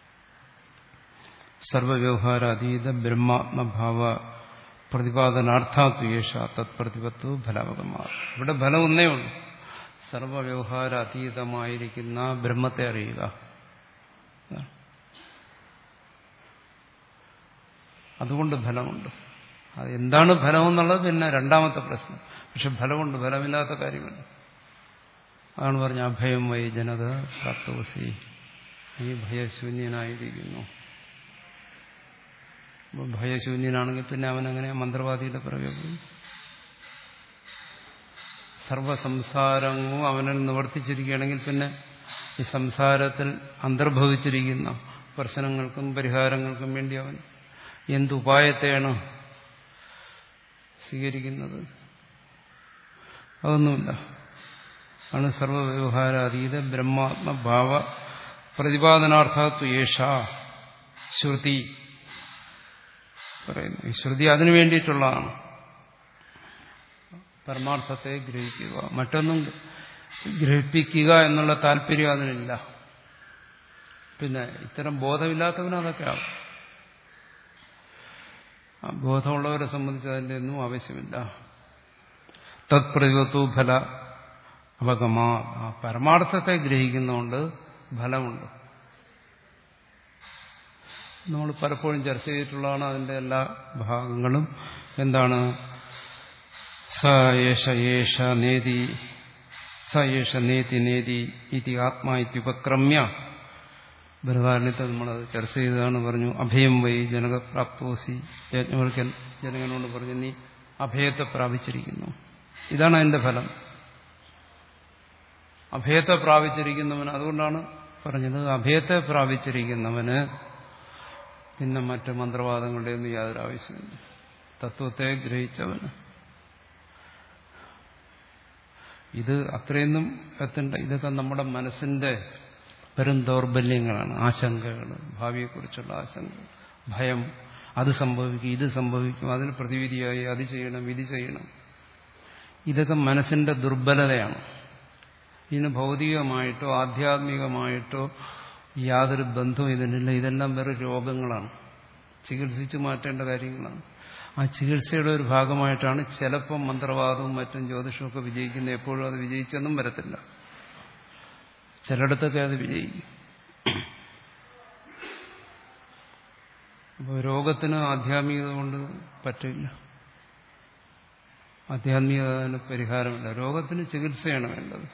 സർവവ്യവഹാരാതീത ബ്രഹ്മാത്മഭാവ പ്രതിപാദനാർത്ഥാത്വേഷ തത്പ്രതിപത്തു ഫലാവകമാ. ഇവിടെ ഫലം ഒന്നേ ഉള്ളൂ. സർവവ്യവഹാരാതീതമായിരിക്കുന്ന ബ്രഹ്മത്തെ അറിയുക. അതുകൊണ്ട് ഫലമുണ്ട്. അത് എന്താണ് ഫലം എന്നുള്ളത് പിന്നെ രണ്ടാമത്തെ പ്രശ്നം. പക്ഷെ ഫലമുണ്ട്, ഫലമില്ലാത്ത കാര്യമില്ല. അതാണ് പറഞ്ഞ അഭയം വൈ ജനക പ്രാപ്തവസി, നീ ഭയശൂന്യനായിരിക്കുന്നു. ഭയശൂന്യനാണെങ്കിൽ പിന്നെ അവനെങ്ങനെ മന്ത്രവാദിയുടെ പ്രയോഗം? സർവസംസാരവും അവനിൽ നിവർത്തിച്ചിരിക്കുകയാണെങ്കിൽ പിന്നെ ഈ സംസാരത്തിൽ അന്തർഭവിച്ചിരിക്കുന്ന പ്രശ്നങ്ങൾക്കും പരിഹാരങ്ങൾക്കും വേണ്ടി അവൻ എന്തുപായത്തെയാണ് സ്വീകരിക്കുന്നത്? അതൊന്നുമില്ല. ആണ് സർവവ്യവഹാരാതീത ബ്രഹ്മാത്മഭാവ പ്രതിപാദനാർത്ഥാത്വ യേഷ ശ്രുതി പറയുന്നു. ഈ ശ്രുതി അതിനു വേണ്ടിയിട്ടുള്ളതാണ്. പരമാർത്ഥത്തെ ഗ്രഹിക്കുക, മറ്റൊന്നും ഗ്രഹിപ്പിക്കുക എന്നുള്ള താല്പര്യം അതിനില്ല. പിന്നെ ഇത്തരം ബോധമില്ലാത്തവനും അതൊക്കെ ആവും. ബോധമുള്ളവരെ സംബന്ധിച്ച് അതിൻ്റെ ഒന്നും ആവശ്യമില്ല. തത്പ്രതിപത്തു ഫല അവഗമാ. ആ പരമാർത്ഥത്തെ ഗ്രഹിക്കുന്നതുകൊണ്ട് ഫലമുണ്ട്. നമ്മൾ പലപ്പോഴും ചർച്ച ചെയ്തിട്ടുള്ളതാണ് അതിൻ്റെ എല്ലാ ഭാഗങ്ങളും. എന്താണ്? സ യേശ യേശ നേതി സ യേശ നേതി നേതി ഇതി ആത്മാ ഇത്യുപക്രമ്യ. ബൃഹദാരണ്യത്തെ നമ്മളത് ചർച്ച ചെയ്തതാണ്. പറഞ്ഞു അഭയം വൈ ജനക പ്രാപ്തോസി. യജ്ഞവൽക്കൻ ജനകനോട് പറഞ്ഞു, നീ അഭയത്തെ പ്രാപിച്ചിരിക്കുന്നു. ഇതാണ് അതിന്റെ ഫലം. അഭയത്തെ പ്രാപിച്ചിരിക്കുന്നവന്, അതുകൊണ്ടാണ് പറഞ്ഞത് അഭയത്തെ പ്രാപിച്ചിരിക്കുന്നവന് പിന്നെ മറ്റ് മന്ത്രവാദങ്ങളുടെ ഒന്നും യാതൊരു ആവശ്യമില്ല. തത്വത്തെ ഗ്രഹിച്ചവന് ഇത് അത്രയൊന്നും എത്തണ്ട. ഇതൊക്കെ നമ്മുടെ മനസ്സിന്റെ പെരും ദൗർബല്യങ്ങളാണ്, ആശങ്കകൾ, ഭാവിയെക്കുറിച്ചുള്ള ആശങ്ക, ഭയം. അത് സംഭവിക്കും, ഇത് സംഭവിക്കും, അതിന് പ്രതിവിധിയായി അത് ചെയ്യണം, ഇത് ചെയ്യണം. ഇതൊക്കെ മനസ്സിന്റെ ദുർബലതയാണ്. ഇതിന് ഭൗതികമായിട്ടോ ആധ്യാത്മികമായിട്ടോ യാതൊരു ബന്ധവും ഇതിനില്ല. ഇതെല്ലാം വേറെ രോഗങ്ങളാണ്, ചികിത്സിച്ചു മാറ്റേണ്ട കാര്യങ്ങളാണ്. ആ ചികിത്സയുടെ ഒരു ഭാഗമായിട്ടാണ് ചിലപ്പം മന്ത്രവാദവും മറ്റും ജ്യോതിഷവും ഒക്കെ വിജയിക്കുന്നത്. എപ്പോഴും അത് വിജയിച്ചെന്നും വരത്തില്ല, ചിലയിടത്തൊക്കെ അത് വിജയിക്കും. അപ്പോൾ രോഗത്തിന് ആധ്യാത്മികത കൊണ്ട് പറ്റില്ല, ആധ്യാത്മികതന് പരിഹാരമില്ല. രോഗത്തിന് ചികിത്സയാണ് വേണ്ടത്.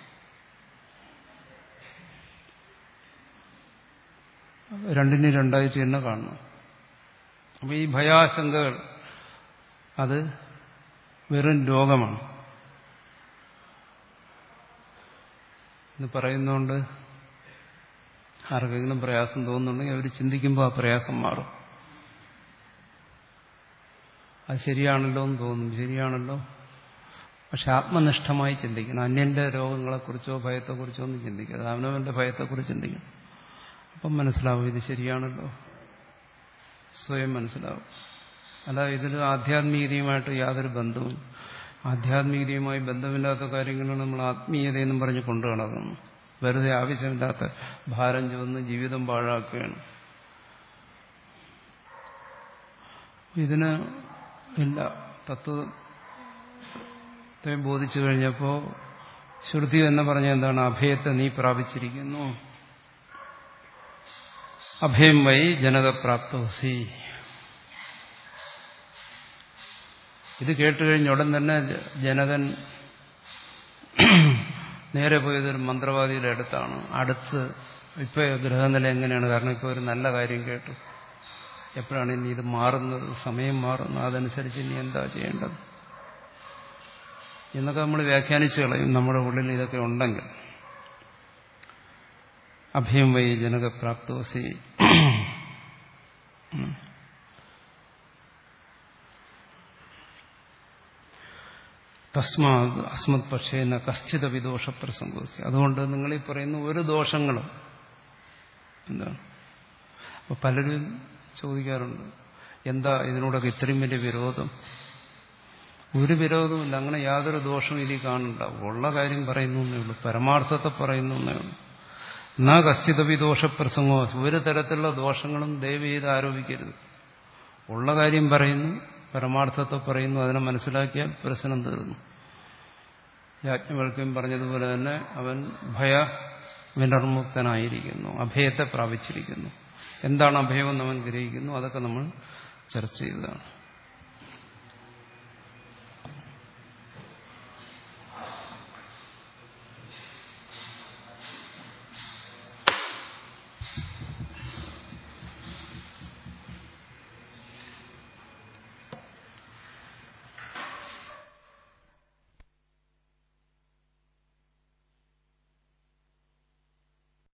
രണ്ടിനും രണ്ടായിട്ട് തന്നെ കാണണം. അപ്പൊ ഈ ഭയാശങ്കകൾ അത് വെറും രോഗമാണ് എന്ന് പറയുന്നതുകൊണ്ട് ആർക്കെങ്കിലും പ്രയാസം തോന്നുന്നുണ്ടെങ്കിൽ അവർ ചിന്തിക്കുമ്പോൾ ആ പ്രയാസം മാറും. അത് ശരിയാണല്ലോ എന്ന് തോന്നും, ശരിയാണല്ലോ. പക്ഷെ ആത്മനിഷ്ഠമായി ചിന്തിക്കണം. അന്യന്റെ രോഗങ്ങളെക്കുറിച്ചോ ഭയത്തെക്കുറിച്ചോ ഒന്നും ചിന്തിക്കരുത്, അവനവന്റെ ഭയത്തെക്കുറിച്ച് ചിന്തിക്കണം. അപ്പം മനസ്സിലാവും ഇത് ശരിയാണല്ലോ, സ്വയം മനസ്സിലാവും. അല്ല ഇതിൽ ആധ്യാത്മികതയുമായിട്ട് യാതൊരു ബന്ധവും, ആധ്യാത്മികതയുമായി ബന്ധമില്ലാത്ത കാര്യങ്ങളാണ് നമ്മൾ ആത്മീയതയെന്നും പറഞ്ഞ് കൊണ്ടു നടക്കുന്നു. വെറുതെ ആവശ്യമില്ലാത്ത ഭാരം ചുവന്ന് ജീവിതം പാഴാക്കുകയാണ്. ഇതിന് ഇല്ല. തത്വത്തെ ബോധിച്ചു കഴിഞ്ഞപ്പോൾ ശ്രുതി എന്ന് പറഞ്ഞ എന്താണ്? അഭയത്തെ നീ പ്രാപിച്ചിരിക്കുന്നു. അഭയം വൈ ജനകപ്രാപ്തോസി. ഇത് കേട്ടുകഴിഞ്ഞ ഉടൻ തന്നെ ജനകൻ നേരെ പോയതൊരു മന്ത്രവാദിയുടെ അടുത്താണ്. അടുത്ത് ഇപ്പൊ ഗ്രഹനില എങ്ങനെയാണ്? കാരണം ഇപ്പൊ ഒരു നല്ല കാര്യം കേട്ടു. എപ്പോഴാണ് ഇനി ഇത് മാറുന്നത്? സമയം മാറുന്നത്, അതനുസരിച്ച് ഇനി എന്താ ചെയ്യേണ്ടത് എന്നൊക്കെ നമ്മൾ വ്യാഖ്യാനിച്ചു കളയും. നമ്മുടെ ഉള്ളിൽ ഇതൊക്കെ ഉണ്ടെങ്കിൽ. അഭയം വൈ ജനകപ്രാപ്തോസി. തസ്മാ അസ്മത് പക്ഷേന കശ്ചിത വിദോഷ പ്രസംഗോസി. അതുകൊണ്ട് നിങ്ങൾ ഈ പറയുന്ന ഒരു ദോഷങ്ങളും എന്താണ്? അപ്പൊ പലരും ചോദിക്കാറുണ്ട്, എന്താ ഇതിനോടൊക്കെ ഇത്രയും വലിയ വിരോധം? ഒരു വിരോധമില്ല, അങ്ങനെ യാതൊരു ദോഷവും ഇതിൽ കാണുന്നുണ്ടാവും. ഉള്ള കാര്യം പറയുന്നു എന്നേ ഉള്ളൂ, പരമാർത്ഥത്തെ പറയുന്നു എന്നേ ഉള്ളൂ. എന്നാ കശ്ചിതപി ദോഷപ്രസംഗോ, ഒരു തരത്തിലുള്ള ദോഷങ്ങളും ദയവ് ചെയ്ത് ആരോപിക്കരുത്. ഉള്ള കാര്യം പറയുന്നു, പരമാർത്ഥത്തെ പറയുന്നു, അതിനെ മനസ്സിലാക്കിയാൽ പ്രശ്നം തീർന്നു. യാജ്ഞവൽക്യം പറഞ്ഞതുപോലെ തന്നെ അവൻ ഭയ വിനർമുക്തനായിരിക്കുന്നു, അഭയത്തെ പ്രാപിച്ചിരിക്കുന്നു. എന്താണ് അഭയമെന്ന് അവൻ ഗ്രഹിക്കുന്നു. അതൊക്കെ നമ്മൾ ചർച്ച ചെയ്തതാണ്.